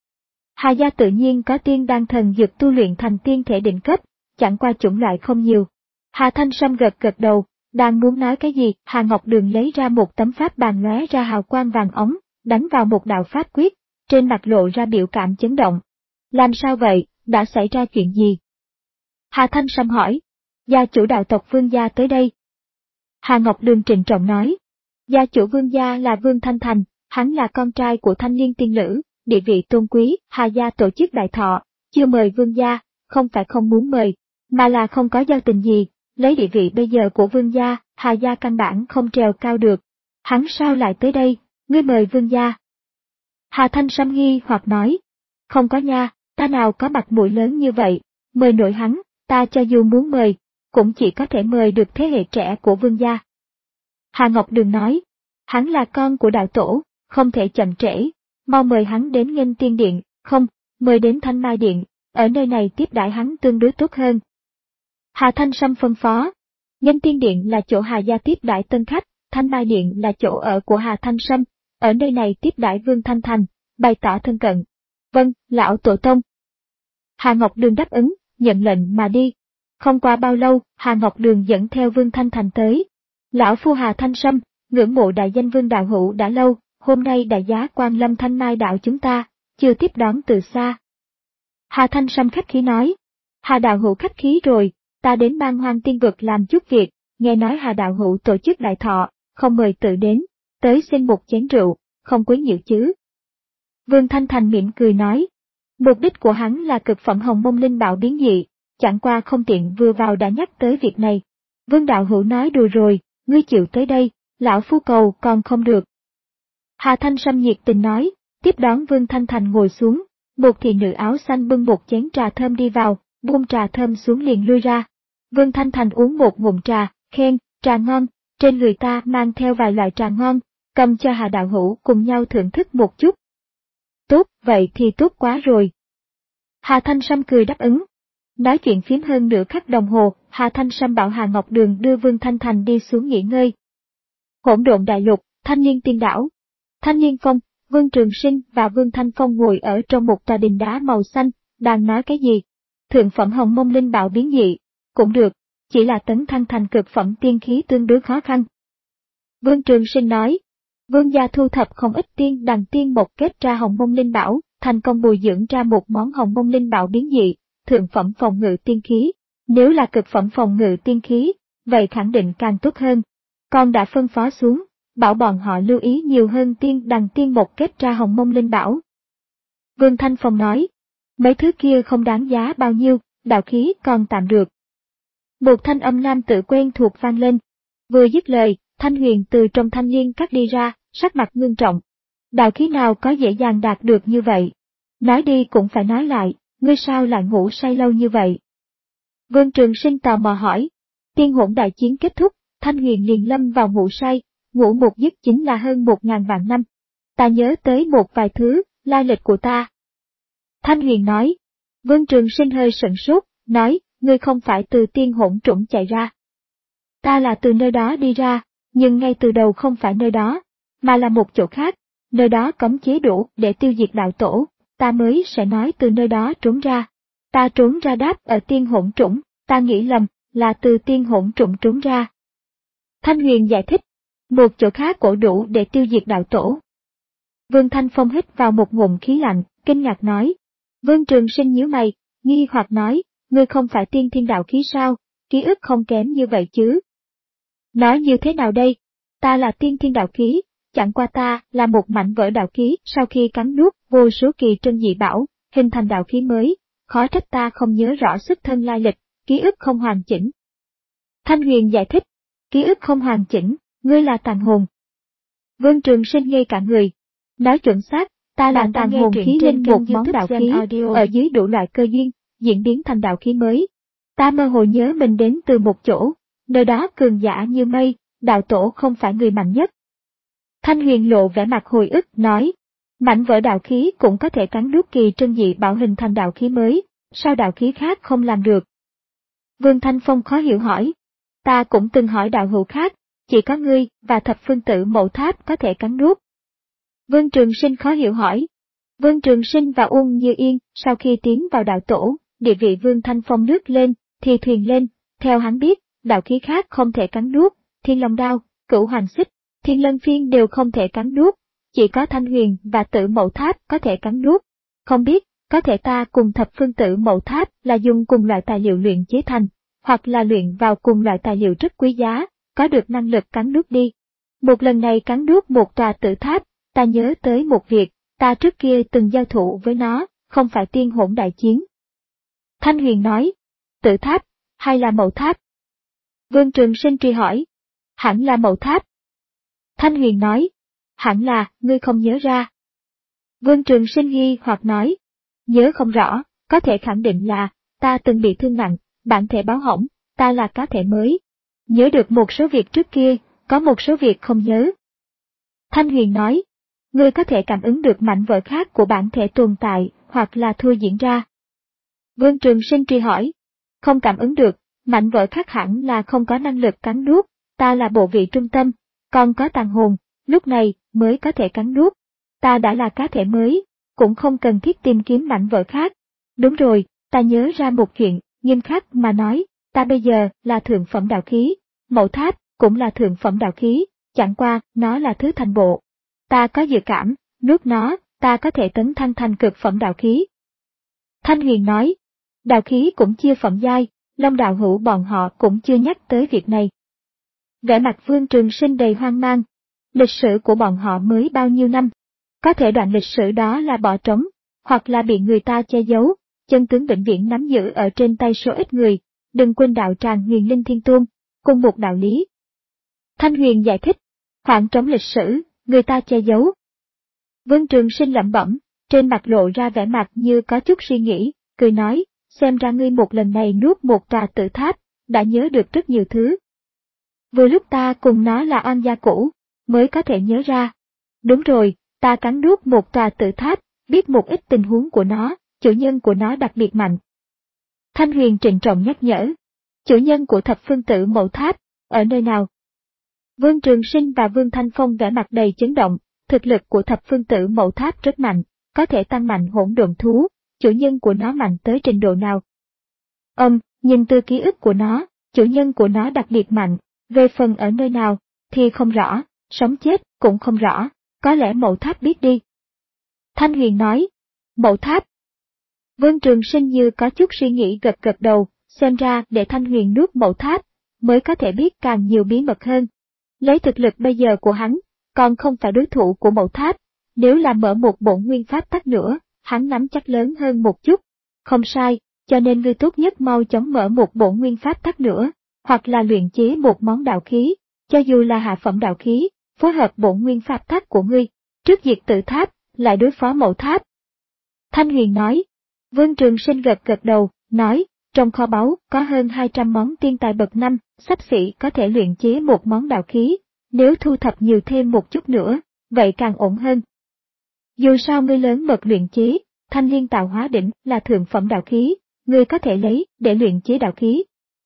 Hà Gia tự nhiên có tiên đan thần dược tu luyện thành tiên thể đỉnh cấp, chẳng qua chủng loại không nhiều. Hà Thanh Sâm gật gật đầu, đang muốn nói cái gì, Hà Ngọc Đường lấy ra một tấm pháp bàn lóe ra hào quang vàng ống, đánh vào một đạo pháp quyết, trên mặt lộ ra biểu cảm chấn động. Làm sao vậy, đã xảy ra chuyện gì? Hà Thanh Sâm hỏi, gia chủ đạo tộc Vương Gia tới đây. Hà Ngọc Đường trịnh trọng nói, gia chủ Vương Gia là Vương Thanh Thành, hắn là con trai của Thanh Liên Tiên Nữ, địa vị tôn quý, Hà Gia tổ chức đại thọ, chưa mời Vương Gia, không phải không muốn mời, mà là không có giao tình gì, lấy địa vị bây giờ của Vương Gia, Hà Gia căn bản không trèo cao được. Hắn sao lại tới đây, ngươi mời Vương Gia? Hà Thanh Sâm nghi hoặc nói, không có nha, ta nào có mặt mũi lớn như vậy, mời nổi hắn, ta cho dù muốn mời, cũng chỉ có thể mời được thế hệ trẻ của Vương Gia. Hà Ngọc Đường nói, hắn là con của đạo tổ, không thể chậm trễ, mau mời hắn đến Nghênh Tiên Điện, không, mời đến Thanh Mai Điện, ở nơi này tiếp đãi hắn tương đối tốt hơn. Hà Thanh Sâm phân phó, Nghênh Tiên Điện là chỗ Hà Gia tiếp đãi tân khách, Thanh Mai Điện là chỗ ở của Hà Thanh Sâm, ở nơi này tiếp đãi Vương Thanh Thành, bày tỏ thân cận. Vâng, lão tổ tông. Hà Ngọc Đường đáp ứng, nhận lệnh mà đi. Không qua bao lâu, Hà Ngọc Đường dẫn theo Vương Thanh Thành tới. Lão phu Hà Thanh Sâm, ngưỡng mộ đại danh Vương đạo hữu đã lâu, hôm nay đại giá Quan Lâm Thanh Mai đạo chúng ta, chưa tiếp đón từ xa. Hà Thanh Sâm khách khí nói, Hà đạo hữu khách khí rồi, ta đến Man Hoang Tiên Vực làm chút việc, nghe nói Hà đạo hữu tổ chức đại thọ, không mời tự đến, tới xin một chén rượu, không quấy nhiễu chứ. Vương Thanh Thành mỉm cười nói, mục đích của hắn là cực phẩm hồng mông linh bảo biến dị, chẳng qua không tiện vừa vào đã nhắc tới việc này. Vương đạo hữu nói đùa rồi, ngươi chịu tới đây, lão phu cầu còn không được. Hà Thanh Sâm nhiệt tình nói, tiếp đón Vương Thanh Thành ngồi xuống, một thị nữ áo xanh bưng một chén trà thơm đi vào, buông trà thơm xuống liền lui ra. Vương Thanh Thành uống một ngụm trà, khen, trà ngon, trên người ta mang theo vài loại trà ngon, cầm cho Hà đạo hữu cùng nhau thưởng thức một chút. Tốt, vậy thì tốt quá rồi. Hà Thanh Sâm cười đáp ứng. Nói chuyện phím hơn nửa khắc đồng hồ, Hà Thanh Sâm bảo Hà Ngọc Đường đưa Vương Thanh Thành đi xuống nghỉ ngơi. Hỗn độn đại lục, Thanh Liên Tiên Đảo. Thanh Liên Phong, Vương Trường Sinh và Vương Thanh Phong ngồi ở trong một tòa đình đá màu xanh, đang nói cái gì? Thượng phẩm hồng mông linh bảo biến dị, cũng được, chỉ là tấn thăng thành cực phẩm tiên khí tương đối khó khăn. Vương Trường Sinh nói, Vương gia thu thập không ít tiên đằng tiên một kết ra hồng mông linh bảo, thành công bồi dưỡng ra một món hồng mông linh bảo biến dị, thượng phẩm phòng ngự tiên khí. Nếu là cực phẩm phòng ngự tiên khí, vậy khẳng định càng tốt hơn. Con đã phân phó xuống, bảo bọn họ lưu ý nhiều hơn tiên đằng tiên một kết ra hồng mông linh bảo. Vương Thanh Phong nói, mấy thứ kia không đáng giá bao nhiêu, đạo khí còn tạm được. Một thanh âm nam tự quen thuộc vang lên. Vừa dứt lời, Thanh Huyền từ trong thanh liên các đi ra, sắc mặt ngưng trọng. Đạo khí nào có dễ dàng đạt được như vậy? Nói đi cũng phải nói lại, ngươi sao lại ngủ say lâu như vậy? Vương Trường Sinh tò mò hỏi. Tiên hỗn đại chiến kết thúc, Thanh Huyền liền lâm vào ngủ say, ngủ một giấc chính là hơn một ngàn vạn năm. Ta nhớ tới một vài thứ, lai lịch của ta. Thanh Huyền nói. Vương Trường Sinh hơi sửng sốt, nói, ngươi không phải từ tiên hỗn trũng chạy ra. Ta là từ nơi đó đi ra, nhưng ngay từ đầu không phải nơi đó, mà là một chỗ khác, nơi đó cấm chế đủ để tiêu diệt đạo tổ, ta mới sẽ nói từ nơi đó trốn ra. Ta trốn ra đáp ở tiên hỗn trũng, ta nghĩ lầm, là từ tiên hỗn trũng trốn ra. Thanh Huyền giải thích, một chỗ khác cổ đủ để tiêu diệt đạo tổ. Vương Thanh Phong hít vào một ngụm khí lạnh, kinh ngạc nói. Vương Trường Sinh nhíu mày, nghi hoặc nói, ngươi không phải tiên thiên đạo khí sao, ký ức không kém như vậy chứ. Nói như thế nào đây? Ta là tiên thiên đạo khí, chẳng qua ta là một mảnh vỡ đạo khí sau khi cắn nuốt vô số kỳ trân dị bảo, hình thành đạo khí mới, khó trách ta không nhớ rõ xuất thân lai lịch, ký ức không hoàn chỉnh. Thanh Huyền giải thích, ký ức không hoàn chỉnh, ngươi là tàn hồn. Vương Trường Sinh ngây cả người. Nói chuẩn xác, ta là tàn hồn khí linh một món đạo khí, ở dưới đủ loại cơ duyên, diễn biến thành đạo khí mới. Ta mơ hồ nhớ mình đến từ một chỗ, nơi đó cường giả như mây, đạo tổ không phải người mạnh nhất. Thanh Huyền lộ vẻ mặt hồi ức, nói, mảnh vỡ đạo khí cũng có thể cắn nuốt kỳ trân dị bảo hình thành đạo khí mới, sao đạo khí khác không làm được? Vương Thanh Phong khó hiểu hỏi, ta cũng từng hỏi đạo hữu khác, chỉ có ngươi và thập phương tự Mậu Tháp có thể cắn nuốt. Vương Trường Sinh khó hiểu hỏi. Vương Trường Sinh và Uông Như Yên sau khi tiến vào đạo tổ, địa vị Vương Thanh Phong lướt lên, thì thuyền lên, theo hắn biết, đạo khí khác không thể cắn nuốt, Thiên Long Đao, Cửu Hoàng Xích, Thiên Lân Phiên đều không thể cắn nuốt, chỉ có Thanh Huyền và Tự Mậu Tháp có thể cắn nuốt. Không biết, có thể ta cùng thập phương Tự Mậu Tháp là dùng cùng loại tài liệu luyện chế thành, hoặc là luyện vào cùng loại tài liệu rất quý giá, có được năng lực cắn nuốt đi. Một lần này cắn nuốt một tòa tự tháp, ta nhớ tới một việc, ta trước kia từng giao thủ với nó, không phải tiên hỗn đại chiến. Thanh Huyền nói, tự tháp, hay là Mậu Tháp? Vương Trường Sinh truy hỏi, hẳn là Mậu Tháp. Thanh Huyền nói, hẳn là, ngươi không nhớ ra. Vương Trường Sinh nghi hoặc nói, nhớ không rõ, có thể khẳng định là, ta từng bị thương nặng, bản thể báo hỏng, ta là cá thể mới. Nhớ được một số việc trước kia, có một số việc không nhớ. Thanh Huyền nói, ngươi có thể cảm ứng được mảnh vỡ khác của bản thể tồn tại, hoặc là thua diễn ra. Vương Trường Sinh truy hỏi, không cảm ứng được, mảnh vỡ khác hẳn là không có năng lực cắn nuốt, ta là bộ vị trung tâm, còn có tàn hồn, lúc này mới có thể cắn nuốt. Ta đã là cá thể mới, cũng không cần thiết tìm kiếm mảnh vỡ khác. Đúng rồi, ta nhớ ra một chuyện, nghiêm khắc mà nói, ta bây giờ là thượng phẩm đạo khí, Mậu Tháp cũng là thượng phẩm đạo khí, chẳng qua nó là thứ thành bộ. Ta có dự cảm, nuốt nó, ta có thể tấn thăng thành cực phẩm đạo khí. Thanh Huyền nói, đạo khí cũng chia phẩm giai, Long đạo hữu bọn họ cũng chưa nhắc tới việc này. Vẻ mặt Vương Trường Sinh đầy hoang mang, lịch sử của bọn họ mới bao nhiêu năm, có thể đoạn lịch sử đó là bỏ trống, hoặc là bị người ta che giấu, chân tướng vĩnh viễn nắm giữ ở trên tay số ít người, đừng quên đạo tràng Huyền Linh Thiên Tôn, cùng một đạo lý. Thanh Huyền giải thích, khoảng trống lịch sử, người ta che giấu. Vương Trường Sinh lẩm bẩm, trên mặt lộ ra vẻ mặt như có chút suy nghĩ, cười nói, xem ra ngươi một lần này nuốt một tòa tự tháp, đã nhớ được rất nhiều thứ. Vừa lúc ta cùng nó là oan gia cũ, mới có thể nhớ ra. Đúng rồi, ta cắn nuốt một tòa tự tháp, biết một ít tình huống của nó, chủ nhân của nó đặc biệt mạnh. Thanh Huyền trịnh trọng nhắc nhở, chủ nhân của thập phương tự Mậu Tháp, ở nơi nào? Vương Trường Sinh và Vương Thanh Phong vẻ mặt đầy chấn động, thực lực của thập phương tự Mậu Tháp rất mạnh, có thể tăng mạnh hỗn độn thú, chủ nhân của nó mạnh tới trình độ nào? Ông, nhìn từ ký ức của nó, chủ nhân của nó đặc biệt mạnh, về phần ở nơi nào, thì không rõ, sống chết cũng không rõ, có lẽ Mậu Tháp biết đi. Thanh Huyền nói, Mậu Tháp. Vương Trường Sinh như có chút suy nghĩ gật gật đầu, xem ra để Thanh Huyền nuốt Mậu Tháp, mới có thể biết càng nhiều bí mật hơn. Lấy thực lực bây giờ của hắn, còn không phải đối thủ của Mậu Tháp, nếu là mở một bổn nguyên pháp tắc nữa, hắn nắm chắc lớn hơn một chút. Không sai, cho nên ngươi tốt nhất mau chóng mở một bổn nguyên pháp tắc nữa, hoặc là luyện chế một món đạo khí, cho dù là hạ phẩm đạo khí, phối hợp bổn nguyên pháp tắc của ngươi, trước diệt tự tháp, lại đối phó mậu tháp. Thanh Huyền nói. Vương Trường Sinh gật gật đầu, nói, trong kho báu có hơn hai trăm món tiên tài bậc năm, xấp xỉ có thể luyện chế một món đạo khí, nếu thu thập nhiều thêm một chút nữa, vậy càng ổn hơn. Dù sao ngươi lớn mật luyện chế, Thanh Liên Tạo Hóa Đỉnh là thượng phẩm đạo khí, ngươi có thể lấy để luyện chế đạo khí.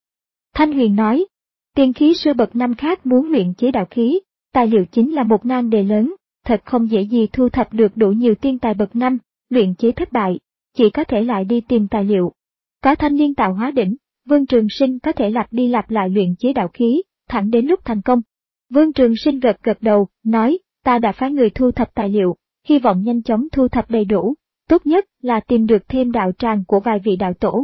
Thanh Huyền nói, tiên khí sư bậc năm khác muốn luyện chế đạo khí, tài liệu chính là một nan đề lớn, thật không dễ gì thu thập được đủ nhiều tiên tài bậc năm, luyện chế thất bại, chỉ có thể lại đi tìm tài liệu. Có Thanh Liên Tạo Hóa Đỉnh, Vương Trường Sinh có thể lặp đi lặp lại luyện chế đạo khí, thẳng đến lúc thành công. Vương Trường Sinh gật gật đầu, nói, ta đã phái người thu thập tài liệu, hy vọng nhanh chóng thu thập đầy đủ, tốt nhất là tìm được thêm đạo tràng của vài vị đạo tổ.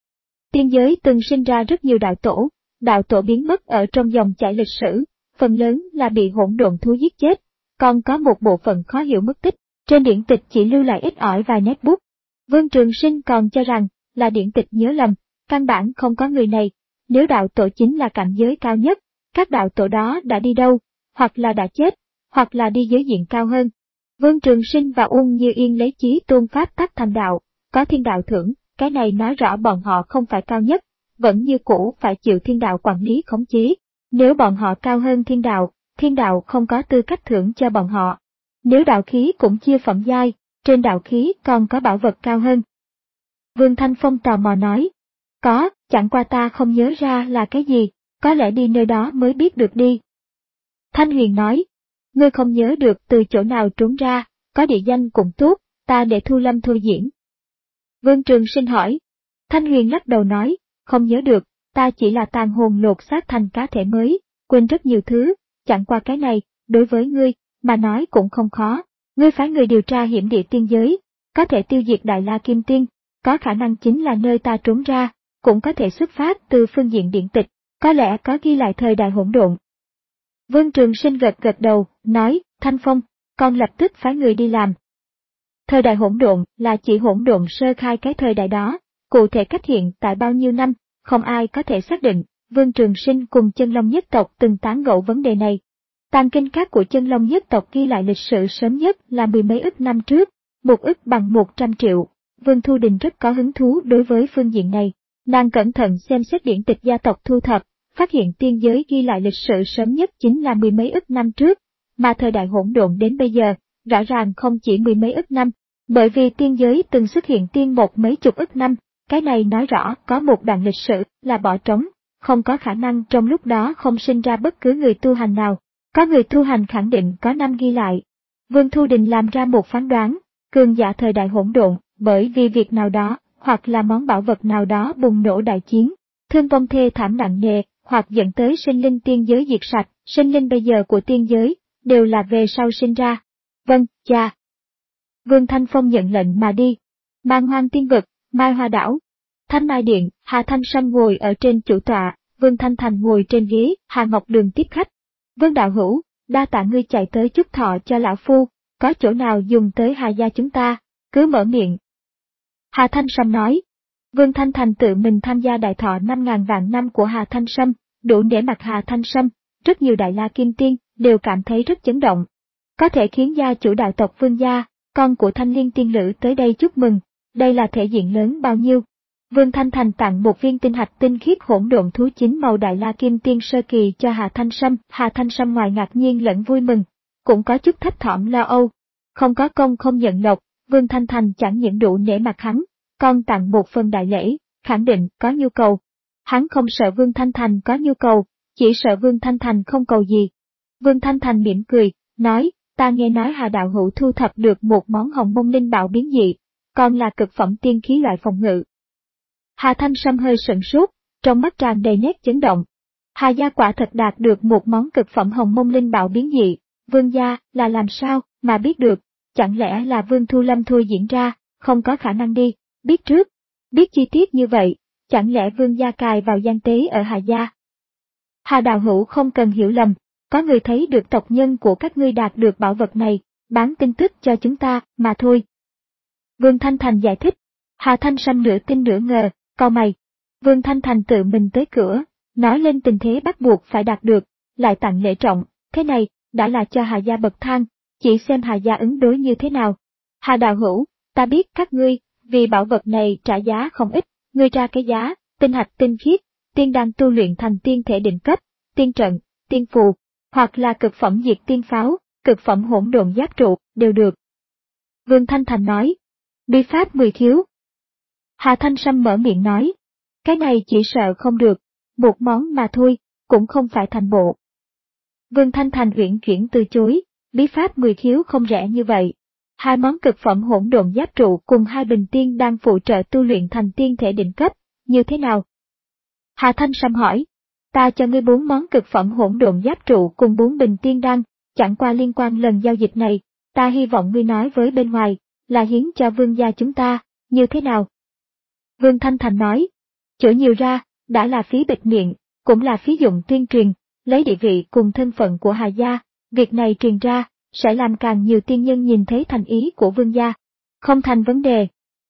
Tiên giới từng sinh ra rất nhiều đạo tổ, đạo tổ biến mất ở trong dòng chảy lịch sử, phần lớn là bị hỗn độn thú giết chết, còn có một bộ phận khó hiểu mất tích, trên điển tịch chỉ lưu lại ít ỏi vài nét bút. Vương Trường Sinh còn cho rằng, là điển tịch nhớ lầm, căn bản không có người này, nếu đạo tổ chính là cảnh giới cao nhất, các đạo tổ đó đã đi đâu, hoặc là đã chết, hoặc là đi giới diện cao hơn. Vương Trường Sinh và Uông Như Yên lấy chí tôn pháp tắc thành đạo, có thiên đạo thưởng, cái này nói rõ bọn họ không phải cao nhất, vẫn như cũ phải chịu thiên đạo quản lý khống chế. Nếu bọn họ cao hơn thiên đạo, thiên đạo không có tư cách thưởng cho bọn họ. Nếu đạo khí cũng chia phẩm giai, trên đạo khí còn có bảo vật cao hơn. Vương Thanh Phong tò mò nói, có, chẳng qua ta không nhớ ra là cái gì, có lẽ đi nơi đó mới biết được đi. Thanh Huyền nói, ngươi không nhớ được từ chỗ nào trốn ra, có địa danh cũng tốt, ta để Thu Lâm thôi diễn. Vương Trường Sinh hỏi, Thanh Huyền lắc đầu nói, không nhớ được, ta chỉ là tàn hồn lột xác thành cá thể mới, quên rất nhiều thứ, chẳng qua cái này, đối với ngươi, mà nói cũng không khó, ngươi phái người điều tra hiểm địa tiên giới, có thể tiêu diệt Đại La Kim Tiên, có khả năng chính là nơi ta trốn ra, cũng có thể xuất phát từ phương diện điển tịch, có lẽ có ghi lại thời đại hỗn độn. Vương Trường Sinh gật gật đầu, nói, Thanh Phong, con lập tức phái người đi làm. Thời đại hỗn độn là chỉ hỗn độn sơ khai cái thời đại đó, cụ thể cách hiện tại bao nhiêu năm, không ai có thể xác định. Vương Trường Sinh cùng Chân Long nhất tộc từng tán gẫu vấn đề này. Tàng kinh các của Chân Long nhất tộc ghi lại lịch sử sớm nhất là mười mấy ức năm trước, một ức bằng một trăm triệu. Vương Thu Đình rất có hứng thú đối với phương diện này, nàng cẩn thận xem xét điển tịch gia tộc thu thập, phát hiện tiên giới ghi lại lịch sử sớm nhất chính là mười mấy ức năm trước, mà thời đại hỗn độn đến bây giờ, rõ ràng không chỉ mười mấy ức năm, bởi vì tiên giới từng xuất hiện tiên một mấy chục ức năm, cái này nói rõ có một đoạn lịch sử là bỏ trống, không có khả năng trong lúc đó không sinh ra bất cứ người tu hành nào, có người tu hành khẳng định có năm ghi lại. Vương Thu Đình làm ra một phán đoán, cường giả thời đại hỗn độn, bởi vì việc nào đó, hoặc là món bảo vật nào đó bùng nổ đại chiến, thương vong thê thảm nặng nề, hoặc dẫn tới sinh linh tiên giới diệt sạch, sinh linh bây giờ của tiên giới, đều là về sau sinh ra. Vâng, cha. Vương Thanh Phong nhận lệnh mà đi. Man Hoang Tiên Vực, Mai Hoa Đảo. Thanh Mai Điện, Hà Thanh Sâm ngồi ở trên chủ tọa, Vương Thanh Thành ngồi trên ghế, Hà Ngọc Đường tiếp khách. Vương đạo hữu, đa tạ ngươi chạy tới chúc thọ cho lão phu, có chỗ nào dùng tới Hà gia chúng ta, cứ mở miệng. Hà Thanh Sâm nói. Vương Thanh Thành tự mình tham gia đại thọ năm ngàn vạn năm của Hà Thanh Sâm, đủ để mặt Hà Thanh Sâm, rất nhiều Đại La Kim Tiên đều cảm thấy rất chấn động. Có thể khiến gia chủ đạo tộc Vương gia, con của Thanh Liên tiên nữ tới đây chúc mừng, đây là thể diện lớn bao nhiêu. Vương Thanh Thành tặng một viên tinh hạch tinh khiết hỗn độn thú chính màu Đại La Kim Tiên sơ kỳ cho Hà Thanh Sâm, Hà Thanh Sâm ngoài ngạc nhiên lẫn vui mừng, cũng có chút thấp thỏm lo âu. Không có công không nhận lộc, Vương Thanh Thành chẳng những đủ nể mặt hắn, còn tặng một phần đại lễ, khẳng định có nhu cầu. Hắn không sợ Vương Thanh Thành có nhu cầu, chỉ sợ Vương Thanh Thành không cầu gì. Vương Thanh Thành mỉm cười, nói, ta nghe nói Hà đạo hữu thu thập được một món hồng mông linh bảo biến dị, còn là cực phẩm tiên khí loại phòng ngự. Hà Thanh Sâm hơi sửng sốt, trong mắt tràn đầy nét chấn động. Hà gia quả thật đạt được một món cực phẩm hồng mông linh bảo biến dị, Vương gia là làm sao mà biết được, chẳng lẽ là Vương Thu Lâm thôi diễn ra, không có khả năng đi, biết trước, biết chi tiết như vậy, chẳng lẽ Vương gia cài vào gian tế ở Hà gia. Hà đạo hữu không cần hiểu lầm, có người thấy được tộc nhân của các ngươi đạt được bảo vật này, bán tin tức cho chúng ta, mà thôi. Vương Thanh Thành giải thích. Hà Thanh Sâm nửa tin nửa ngờ, cau mày. Vương Thanh Thành tự mình tới cửa, nói lên tình thế bắt buộc phải đạt được, lại tặng lễ trọng, thế này, đã là cho Hà gia bậc thang, chỉ xem Hà gia ứng đối như thế nào. Hà đạo hữu, ta biết các ngươi, vì bảo vật này trả giá không ít, ngươi ra cái giá, tinh hạch tinh khiết, tiên đan tu luyện thành tiên thể định cấp, tiên trận, tiên phù, hoặc là cực phẩm diệt tiên pháo, cực phẩm hỗn độn giáp trụ, đều được. Vương Thanh Thành nói, bí pháp mười khiếu. Hà Thanh Sâm mở miệng nói, cái này chỉ sợ không được, một món mà thôi, cũng không phải thành bộ. Vương Thanh Thành uyển chuyển từ chối, bí pháp mười khiếu không rẻ như vậy. Hai món cực phẩm hỗn độn giáp trụ cùng hai bình tiên đang phụ trợ tu luyện thành tiên thể định cấp, như thế nào? Hà Thanh Sâm hỏi, ta cho ngươi bốn món cực phẩm hỗn độn giáp trụ cùng bốn bình tiên đan, chẳng qua liên quan lần giao dịch này, ta hy vọng ngươi nói với bên ngoài, là hiến cho vương gia chúng ta, như thế nào? Vương Thanh Thành nói, chỗ nhiều ra, đã là phí bịt miệng, cũng là phí dụng tuyên truyền, lấy địa vị cùng thân phận của Hà gia, việc này truyền ra, sẽ làm càng nhiều tiên nhân nhìn thấy thành ý của vương gia. Không thành vấn đề.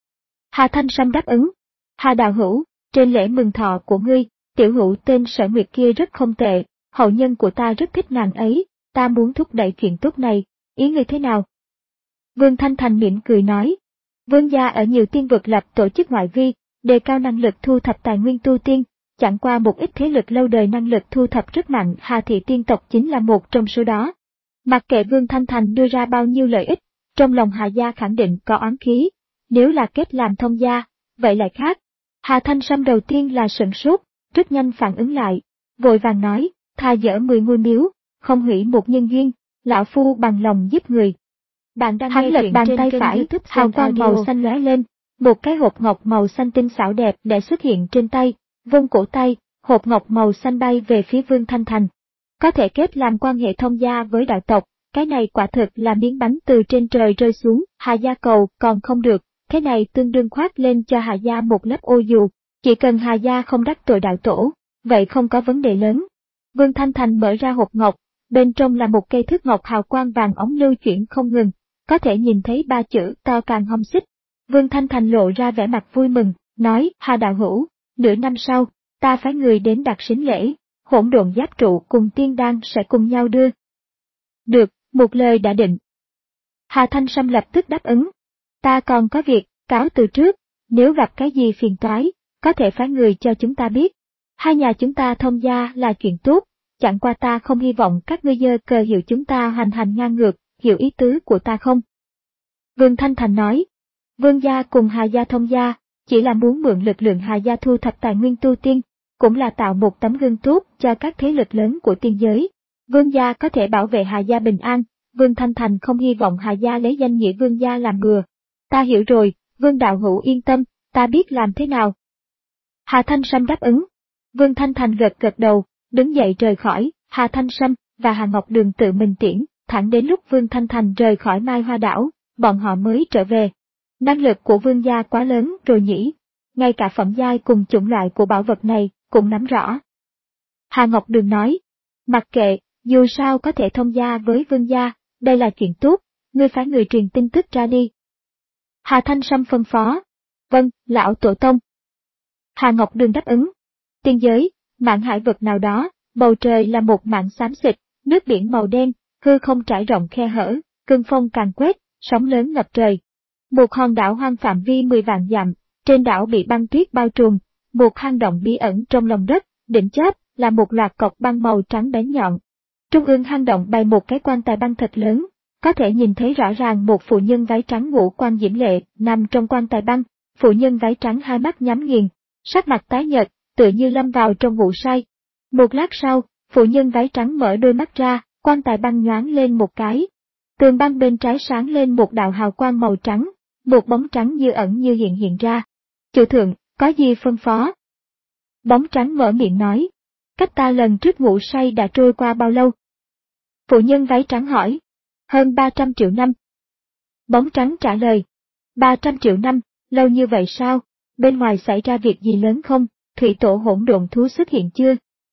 Hà Thanh Sâm đáp ứng. Hà đạo hữu, trên lễ mừng thọ của ngươi, tiểu hữu tên Sở Nguyệt kia rất không tệ, hậu nhân của ta rất thích nàng ấy, ta muốn thúc đẩy chuyện tốt này, ý ngươi thế nào? Vương Thanh Thành mỉm cười nói, vương gia ở nhiều tiên vực lập tổ chức ngoại vi, đề cao năng lực thu thập tài nguyên tu tiên, chẳng qua một ít thế lực lâu đời năng lực thu thập rất mạnh, Hà thị tiên tộc chính là một trong số đó. Mặc kệ Vương Thanh Thành đưa ra bao nhiêu lợi ích, trong lòng Hà gia khẳng định có oán khí, nếu là kết làm thông gia, vậy lại khác. Hà Thanh Sâm đầu tiên là sửng sốt, rất nhanh phản ứng lại, vội vàng nói, thà dỡ mười ngôi miếu, không hủy một nhân duyên, lão phu bằng lòng giúp người. Bạn đang hắn lật bàn tay phải, hào quang màu xanh lóe lên, một cái hộp ngọc màu xanh tinh xảo đẹp để xuất hiện trên tay, vung cổ tay, hộp ngọc màu xanh bay về phía Vương Thanh Thành. Có thể kết làm quan hệ thông gia với đạo tộc, cái này quả thực là miếng bánh từ trên trời rơi xuống, Hà gia cầu còn không được, thế này tương đương khoác lên cho Hà gia một lớp ô dù, chỉ cần Hà gia không đắc tội đạo tổ, vậy không có vấn đề lớn. Vương Thanh Thành mở ra hộp ngọc, bên trong là một cây thước ngọc hào quang vàng óng lưu chuyển không ngừng, có thể nhìn thấy ba chữ to càng hông xích. Vương Thanh Thành lộ ra vẻ mặt vui mừng, nói, Hà đạo hữu, nửa năm sau, ta phái người đến đặt sính lễ, hỗn độn giáp trụ cùng tiên đan sẽ cùng nhau đưa. Được, một lời đã định. Hà Thanh Sâm lập tức đáp ứng. Ta còn có việc, cáo từ trước, nếu gặp cái gì phiền toái, có thể phái người cho chúng ta biết. Hai nhà chúng ta thông gia là chuyện tốt, chẳng qua ta không hy vọng các ngươi dơ cờ hiệu chúng ta hành hành ngang ngược, hiểu ý tứ của ta không? Vương Thanh Thành nói, Vương gia cùng Hà gia thông gia, chỉ là muốn mượn lực lượng Hà gia thu thập tài nguyên tu tiên, cũng là tạo một tấm gương tốt cho các thế lực lớn của tiên giới. Vương gia có thể bảo vệ Hà gia bình an, Vương Thanh Thành không hy vọng Hà gia lấy danh nghĩa Vương gia làm bừa. Ta hiểu rồi, Vương đạo hữu yên tâm, ta biết làm thế nào. Hà Thanh Sâm đáp ứng. Vương Thanh Thành gật gật đầu, đứng dậy rời khỏi, Hà Thanh Sâm và Hà Ngọc Đường tự mình tiễn, thẳng đến lúc Vương Thanh Thành rời khỏi Mai Hoa đảo, bọn họ mới trở về. Năng lực của Vương gia quá lớn rồi nhỉ, ngay cả phẩm giai cùng chủng loại của bảo vật này cũng nắm rõ. Hà Ngọc Đường nói, mặc kệ, dù sao có thể thông gia với Vương gia, đây là chuyện tốt, ngươi phái người truyền tin tức ra đi. Hà Thanh Sâm phân phó, vâng, lão tổ tông. Hà Ngọc Đường đáp ứng. Tiên giới, mạn hải vực nào đó, bầu trời là một mảng xám xịt, nước biển màu đen, hư không trải rộng khe hở, cơn phong càng quét, sóng lớn ngập trời. Một hòn đảo hoang phạm vi mười vạn dặm, trên đảo bị băng tuyết bao trùm, một hang động bí ẩn trong lòng đất, đỉnh chóp là một loạt cọc băng màu trắng bén nhọn. Trung ương hang động bày một cái quan tài băng thật lớn, có thể nhìn thấy rõ ràng một phụ nhân váy trắng ngũ quan diễm lệ nằm trong quan tài băng, phụ nhân váy trắng hai mắt nhắm nghiền, sắc mặt tái nhợt, tựa như lâm vào trong ngủ say. Một lát sau, phụ nhân váy trắng mở đôi mắt ra, quan tài băng nhoáng lên một cái. Tường băng bên trái sáng lên một đạo hào quang màu trắng, một bóng trắng như ẩn như hiện hiện ra. Chủ thượng, có gì phân phó? Bóng trắng mở miệng nói, cách ta lần trước ngủ say đã trôi qua bao lâu? Phụ nhân váy trắng hỏi, hơn ba trăm triệu năm. Bóng trắng trả lời, ba trăm triệu năm, lâu như vậy sao? Bên ngoài xảy ra việc gì lớn không? Thủy tổ hỗn độn thú xuất hiện chưa?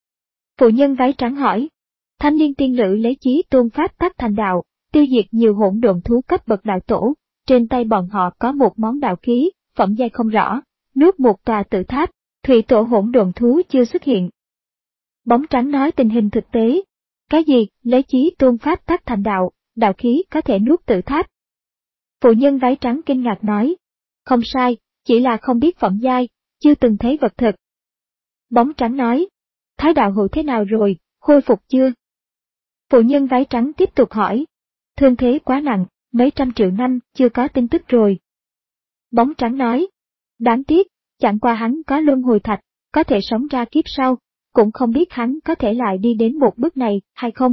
Phụ nhân váy trắng hỏi, thanh niên tiên nữ lấy chí tôn pháp tắc thành đạo, tiêu diệt nhiều hỗn độn thú cấp bậc đạo tổ, trên tay bọn họ có một món đạo khí, phẩm giai không rõ, nuốt một tòa tự tháp, thủy tổ hỗn độn thú chưa xuất hiện. Bóng trắng nói tình hình thực tế. Cái gì, lấy chí tôn pháp tắc thành đạo, đạo khí có thể nuốt tự tháp? Phụ nhân váy trắng kinh ngạc nói. Không sai, chỉ là không biết phẩm giai, chưa từng thấy vật thực. Bóng trắng nói. Thái đạo hữu thế nào rồi, khôi phục chưa? Phụ nhân váy trắng tiếp tục hỏi. Thương thế quá nặng, mấy trăm triệu năm chưa có tin tức rồi. Bóng trắng nói. Đáng tiếc, chẳng qua hắn có luân hồi thạch, có thể sống ra kiếp sau, cũng không biết hắn có thể lại đi đến một bước này hay không.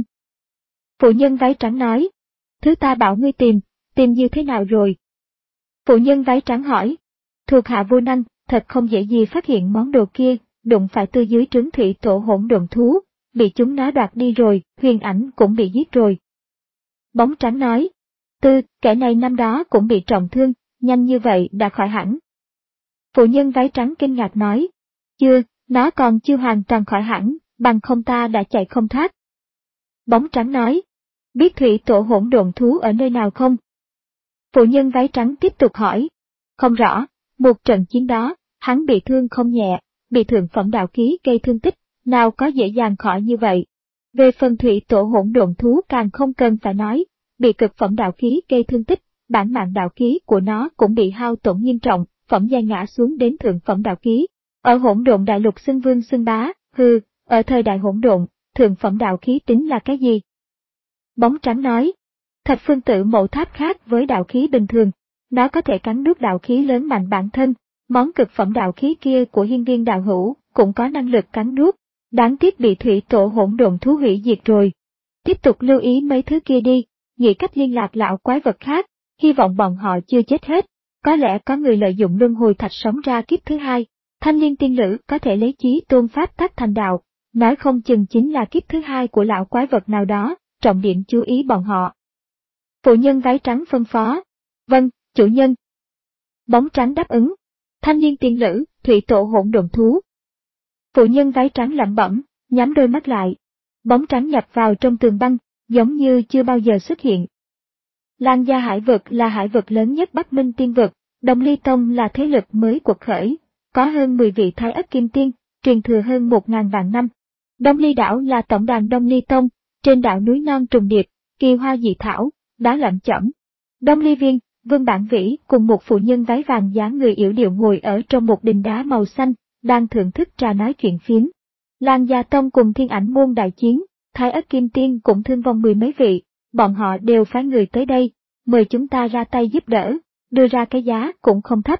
Phụ nhân váy trắng nói. Thứ ta bảo ngươi tìm, tìm như thế nào rồi? Phụ nhân váy trắng hỏi. Thuộc hạ vô năng, thật không dễ gì phát hiện món đồ kia, đụng phải tư dưới trứng thủy tổ hỗn độn thú, bị chúng nó đoạt đi rồi, huyền ảnh cũng bị giết rồi. Bóng trắng nói. Tư, kẻ này năm đó cũng bị trọng thương, nhanh như vậy đã khỏi hẳn. Phụ nhân váy trắng kinh ngạc nói. Chưa, nó còn chưa hoàn toàn khỏi hẳn, bằng không ta đã chạy không thoát. Bóng trắng nói. Biết thủy tổ hỗn độn thú ở nơi nào không? Phụ nhân váy trắng tiếp tục hỏi. Không rõ, một trận chiến đó, hắn bị thương không nhẹ, bị thượng phẩm đạo khí gây thương tích, nào có dễ dàng khỏi như vậy. Về phần thủy tổ hỗn độn thú càng không cần phải nói, bị cực phẩm đạo khí gây thương tích, bản mạng đạo khí của nó cũng bị hao tổn nghiêm trọng, phẩm giai ngã xuống đến thượng phẩm đạo khí. Ở hỗn độn đại lục xưng vương xưng bá, hừ, ở thời đại hỗn độn, thượng phẩm đạo khí tính là cái gì? Bóng trắng nói. Thập phương tự mẫu tháp khác với đạo khí bình thường, nó có thể cắn nuốt đạo khí lớn mạnh bản thân, món cực phẩm đạo khí kia của hiên viên đạo hữu cũng có năng lực cắn nuốt, đáng tiếc bị thủy tổ hỗn độn thú hủy diệt rồi. Tiếp tục lưu ý mấy thứ kia đi, nghĩ cách liên lạc lão quái vật khác, hy vọng bọn họ chưa chết hết, có lẽ có người lợi dụng luân hồi thạch sống ra kiếp thứ hai, thanh liên tiên lữ có thể lấy chí tôn pháp tắc thành đạo, nói không chừng chính là kiếp thứ hai của lão quái vật nào đó, trọng điểm chú ý bọn họ. Phụ nhân váy trắng phân phó. Vâng, chủ nhân. Bóng trắng đáp ứng. Thanh liên tiên lữ, thủy tổ hỗn độn thú. Phụ nhân váy trắng lẩm bẩm, nhắm đôi mắt lại. Bóng trắng nhập vào trong tường băng, giống như chưa bao giờ xuất hiện. Lang gia hải vực là hải vực lớn nhất Bắc Minh tiên vực, Đồng Ly Tông là thế lực mới quật khởi, có hơn mười vị thái ất kim tiên, truyền thừa hơn một ngàn vạn năm. Đông Ly đảo là tổng đàn Đông Ly Tông, trên đảo núi non trùng điệp, kỳ hoa dị thảo, đá lởm chởm. Đông Ly Viên, Vương Bản Vĩ cùng một phụ nhân váy vàng dáng người yểu điệu ngồi ở trong một đình đá màu xanh, đang thưởng thức trà nói chuyện phiếm. Lang gia tông cùng Thiên Ảnh môn đại chiến, thái ất kim tiên cũng thương vong mười mấy vị, bọn họ đều phái người tới đây, mời chúng ta ra tay giúp đỡ, đưa ra cái giá cũng không thấp.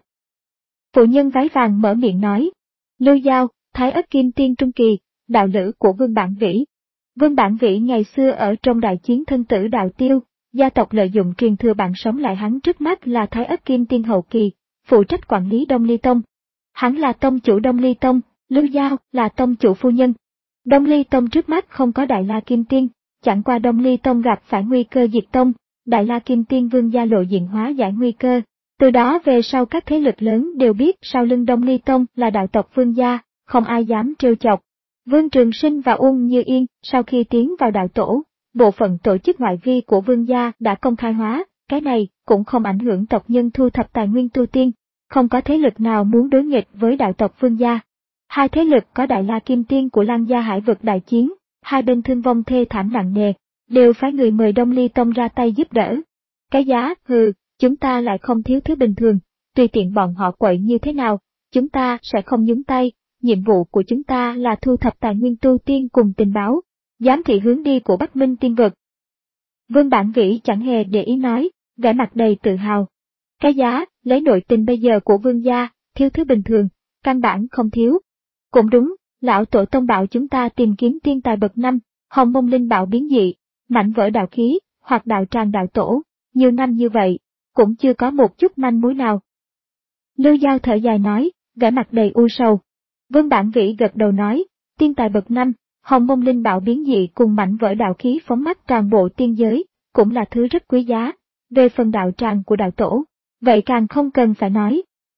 Phụ nhân váy vàng mở miệng nói. Lưu Giao, thái ất kim tiên trung kỳ, đạo lữ của Vương Bản Vĩ. Vương Bản Vĩ ngày xưa ở trong đại chiến thân tử đạo tiêu, gia tộc lợi dụng truyền thừa bạn sống lại hắn trước mắt là thái ất kim tiên hậu kỳ, phụ trách quản lý Đông Ly Tông. Hắn là tông chủ Đông Ly Tông, Lưu Giao là tông chủ phu nhân. Đông Ly Tông trước mắt không có Đại La Kim Tiên, chẳng qua Đông Ly Tông gặp phải nguy cơ diệt tông, Đại La Kim Tiên Vương gia lộ diện hóa giải nguy cơ. Từ đó về sau các thế lực lớn đều biết sau lưng Đông Ly Tông là đạo tộc Vương gia, không ai dám trêu chọc. Vương Trường Sinh và Uông Như Yên sau khi tiến vào đạo tổ, bộ phận tổ chức ngoại vi của Vương gia đã công khai hóa, cái này cũng không ảnh hưởng tộc nhân thu thập tài nguyên tu tiên, không có thế lực nào muốn đối nghịch với đạo tộc Vương gia. Hai thế lực có Đại La Kim Tiên của Lang gia hải vực đại chiến, hai bên thương vong thê thảm nặng nề, đều phái người mời Đông Ly Tông ra tay giúp đỡ. Cái giá, hừ, chúng ta lại không thiếu thứ bình thường, tùy tiện bọn họ quậy như thế nào, chúng ta sẽ không nhúng tay, nhiệm vụ của chúng ta là thu thập tài nguyên tu tiên cùng tình báo, giám thị hướng đi của Bắc Minh tiên vực. Vương Bản Vĩ chẳng hề để ý nói, vẻ mặt đầy tự hào. Cái giá, lấy nội tình bây giờ của Vương gia, thiếu thứ bình thường, căn bản không thiếu. Cũng đúng, lão tổ tông bảo chúng ta tìm kiếm tiên tài bậc năm, hồng mông linh bảo biến dị, mảnh vỡ đạo khí, hoặc đạo tràng đạo tổ, nhiều năm như vậy, cũng chưa có một chút manh mối nào. Lưu Giao thở dài nói, vẻ mặt đầy u sầu. Vương Bản Vĩ gật đầu nói, tiên tài bậc năm, hồng mông linh bảo biến dị cùng mảnh vỡ đạo khí phóng mắt toàn bộ tiên giới, cũng là thứ rất quý giá. Về phần đạo tràng của đạo tổ, vậy càng không cần phải nói.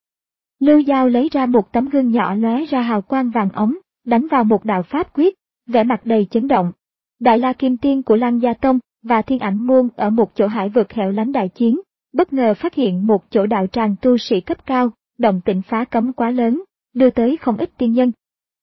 Lưu Giao lấy ra một tấm gương nhỏ lóe ra hào quang vàng ống, đánh vào một đạo pháp quyết, vẻ mặt đầy chấn động. Đại La Kim Tiên của Lang gia tông và Thiên Ảnh môn ở một chỗ hải vực hẻo lánh đại chiến, bất ngờ phát hiện một chỗ đạo tràng tu sĩ cấp cao, động tĩnh phá cấm quá lớn, đưa tới không ít tiên nhân.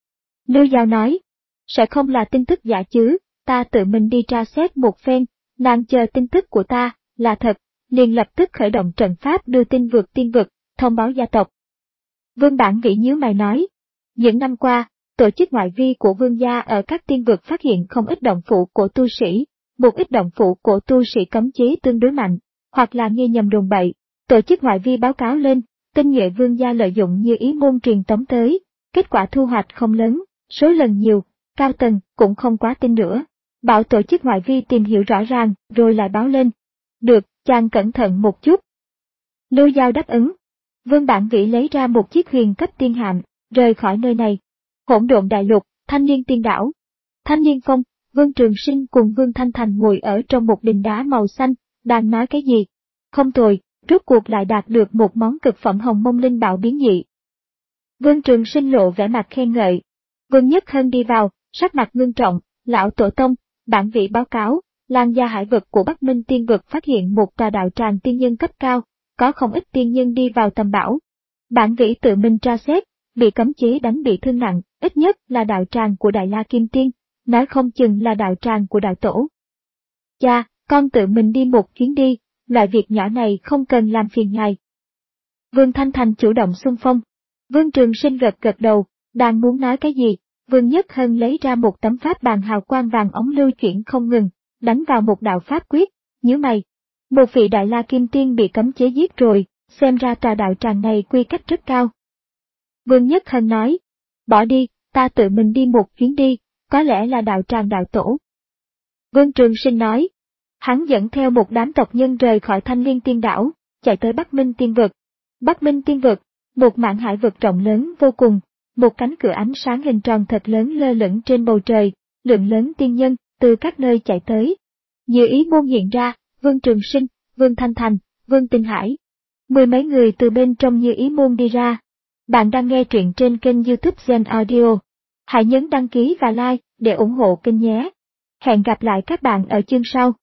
Lưu Giao nói, sẽ không là tin tức giả chứ, ta tự mình đi tra xét một phen, nàng chờ tin tức của ta, là thật, liền lập tức khởi động trận pháp đưa tin vượt tiên vực, thông báo gia tộc. Vương Bản Vĩ nhíu mày nói, những năm qua, tổ chức ngoại vi của vương gia ở các tiên vực phát hiện không ít động phủ của tu sĩ, một ít động phủ của tu sĩ cấm chế tương đối mạnh, hoặc là nghe nhầm đồn bậy, tổ chức ngoại vi báo cáo lên, tinh nhuệ vương gia lợi dụng như ý môn truyền tống tới, kết quả thu hoạch không lớn, số lần nhiều, cao tầng cũng không quá tin nữa. Bảo tổ chức ngoại vi tìm hiểu rõ ràng, rồi lại báo lên. Được, chàng cẩn thận một chút. Lưu Giao đáp ứng. Vương Bản Vĩ lấy ra một chiếc huyền cấp tiên hạm, rời khỏi nơi này. Hỗn độn đại lục, Thanh Niên Tiên Đảo. Thanh Niên Phong, Vương Trường Sinh cùng Vương Thanh Thành ngồi ở trong một đình đá màu xanh, đang nói cái gì? Không tồi, rốt cuộc lại đạt được một món cực phẩm hồng mông linh bảo biến dị. Vương Trường Sinh lộ vẻ mặt khen ngợi. Vương Nhất Hân đi vào, sắc mặt ngưng trọng, lão tổ tông, Bản Vĩ báo cáo, Lan gia hải vực của Bắc Minh Tiên vực phát hiện một tòa đạo tràng tiên nhân cấp cao, có không ít tiên nhân đi vào tầm bảo. Bản Vĩ tự mình tra xét, bị cấm chế đánh bị thương nặng, ít nhất là đạo tràng của Đại La Kim Tiên, nói không chừng là đạo tràng của đạo tổ. Cha, con tự mình đi một chuyến đi, loại việc nhỏ này không cần làm phiền ngài. Vương Thanh Thành chủ động xung phong. Vương Trường Sinh gật gật đầu, đang muốn nói cái gì, Vương Nhất Hân lấy ra một tấm pháp bàn hào quang vàng ống lưu chuyển không ngừng, đánh vào một đạo pháp quyết, nhíu mày. Một vị Đại La Kim Tiên bị cấm chế giết rồi, xem ra tòa đạo tràng này quy cách rất cao. Vương Nhất Hân nói, bỏ đi, ta tự mình đi một chuyến đi, có lẽ là đạo tràng đạo tổ. Vương Trường Sinh nói, hắn dẫn theo một đám tộc nhân rời khỏi Thanh Liên Tiên Đảo, chạy tới Bắc Minh Tiên Vực. Bắc Minh Tiên Vực, một mảng hải vực rộng lớn vô cùng, một cánh cửa ánh sáng hình tròn thật lớn lơ lửng trên bầu trời, lượng lớn tiên nhân từ các nơi chạy tới. Như ý môn hiện ra, Vương Trường Sinh, Vương Thanh Thành, Vương Tinh Hải. Mười mấy người từ bên trong Như ý môn đi ra. Bạn đang nghe truyện trên kênh YouTube Gen Audio. Hãy nhấn đăng ký và like để ủng hộ kênh nhé. Hẹn gặp lại các bạn ở chương sau.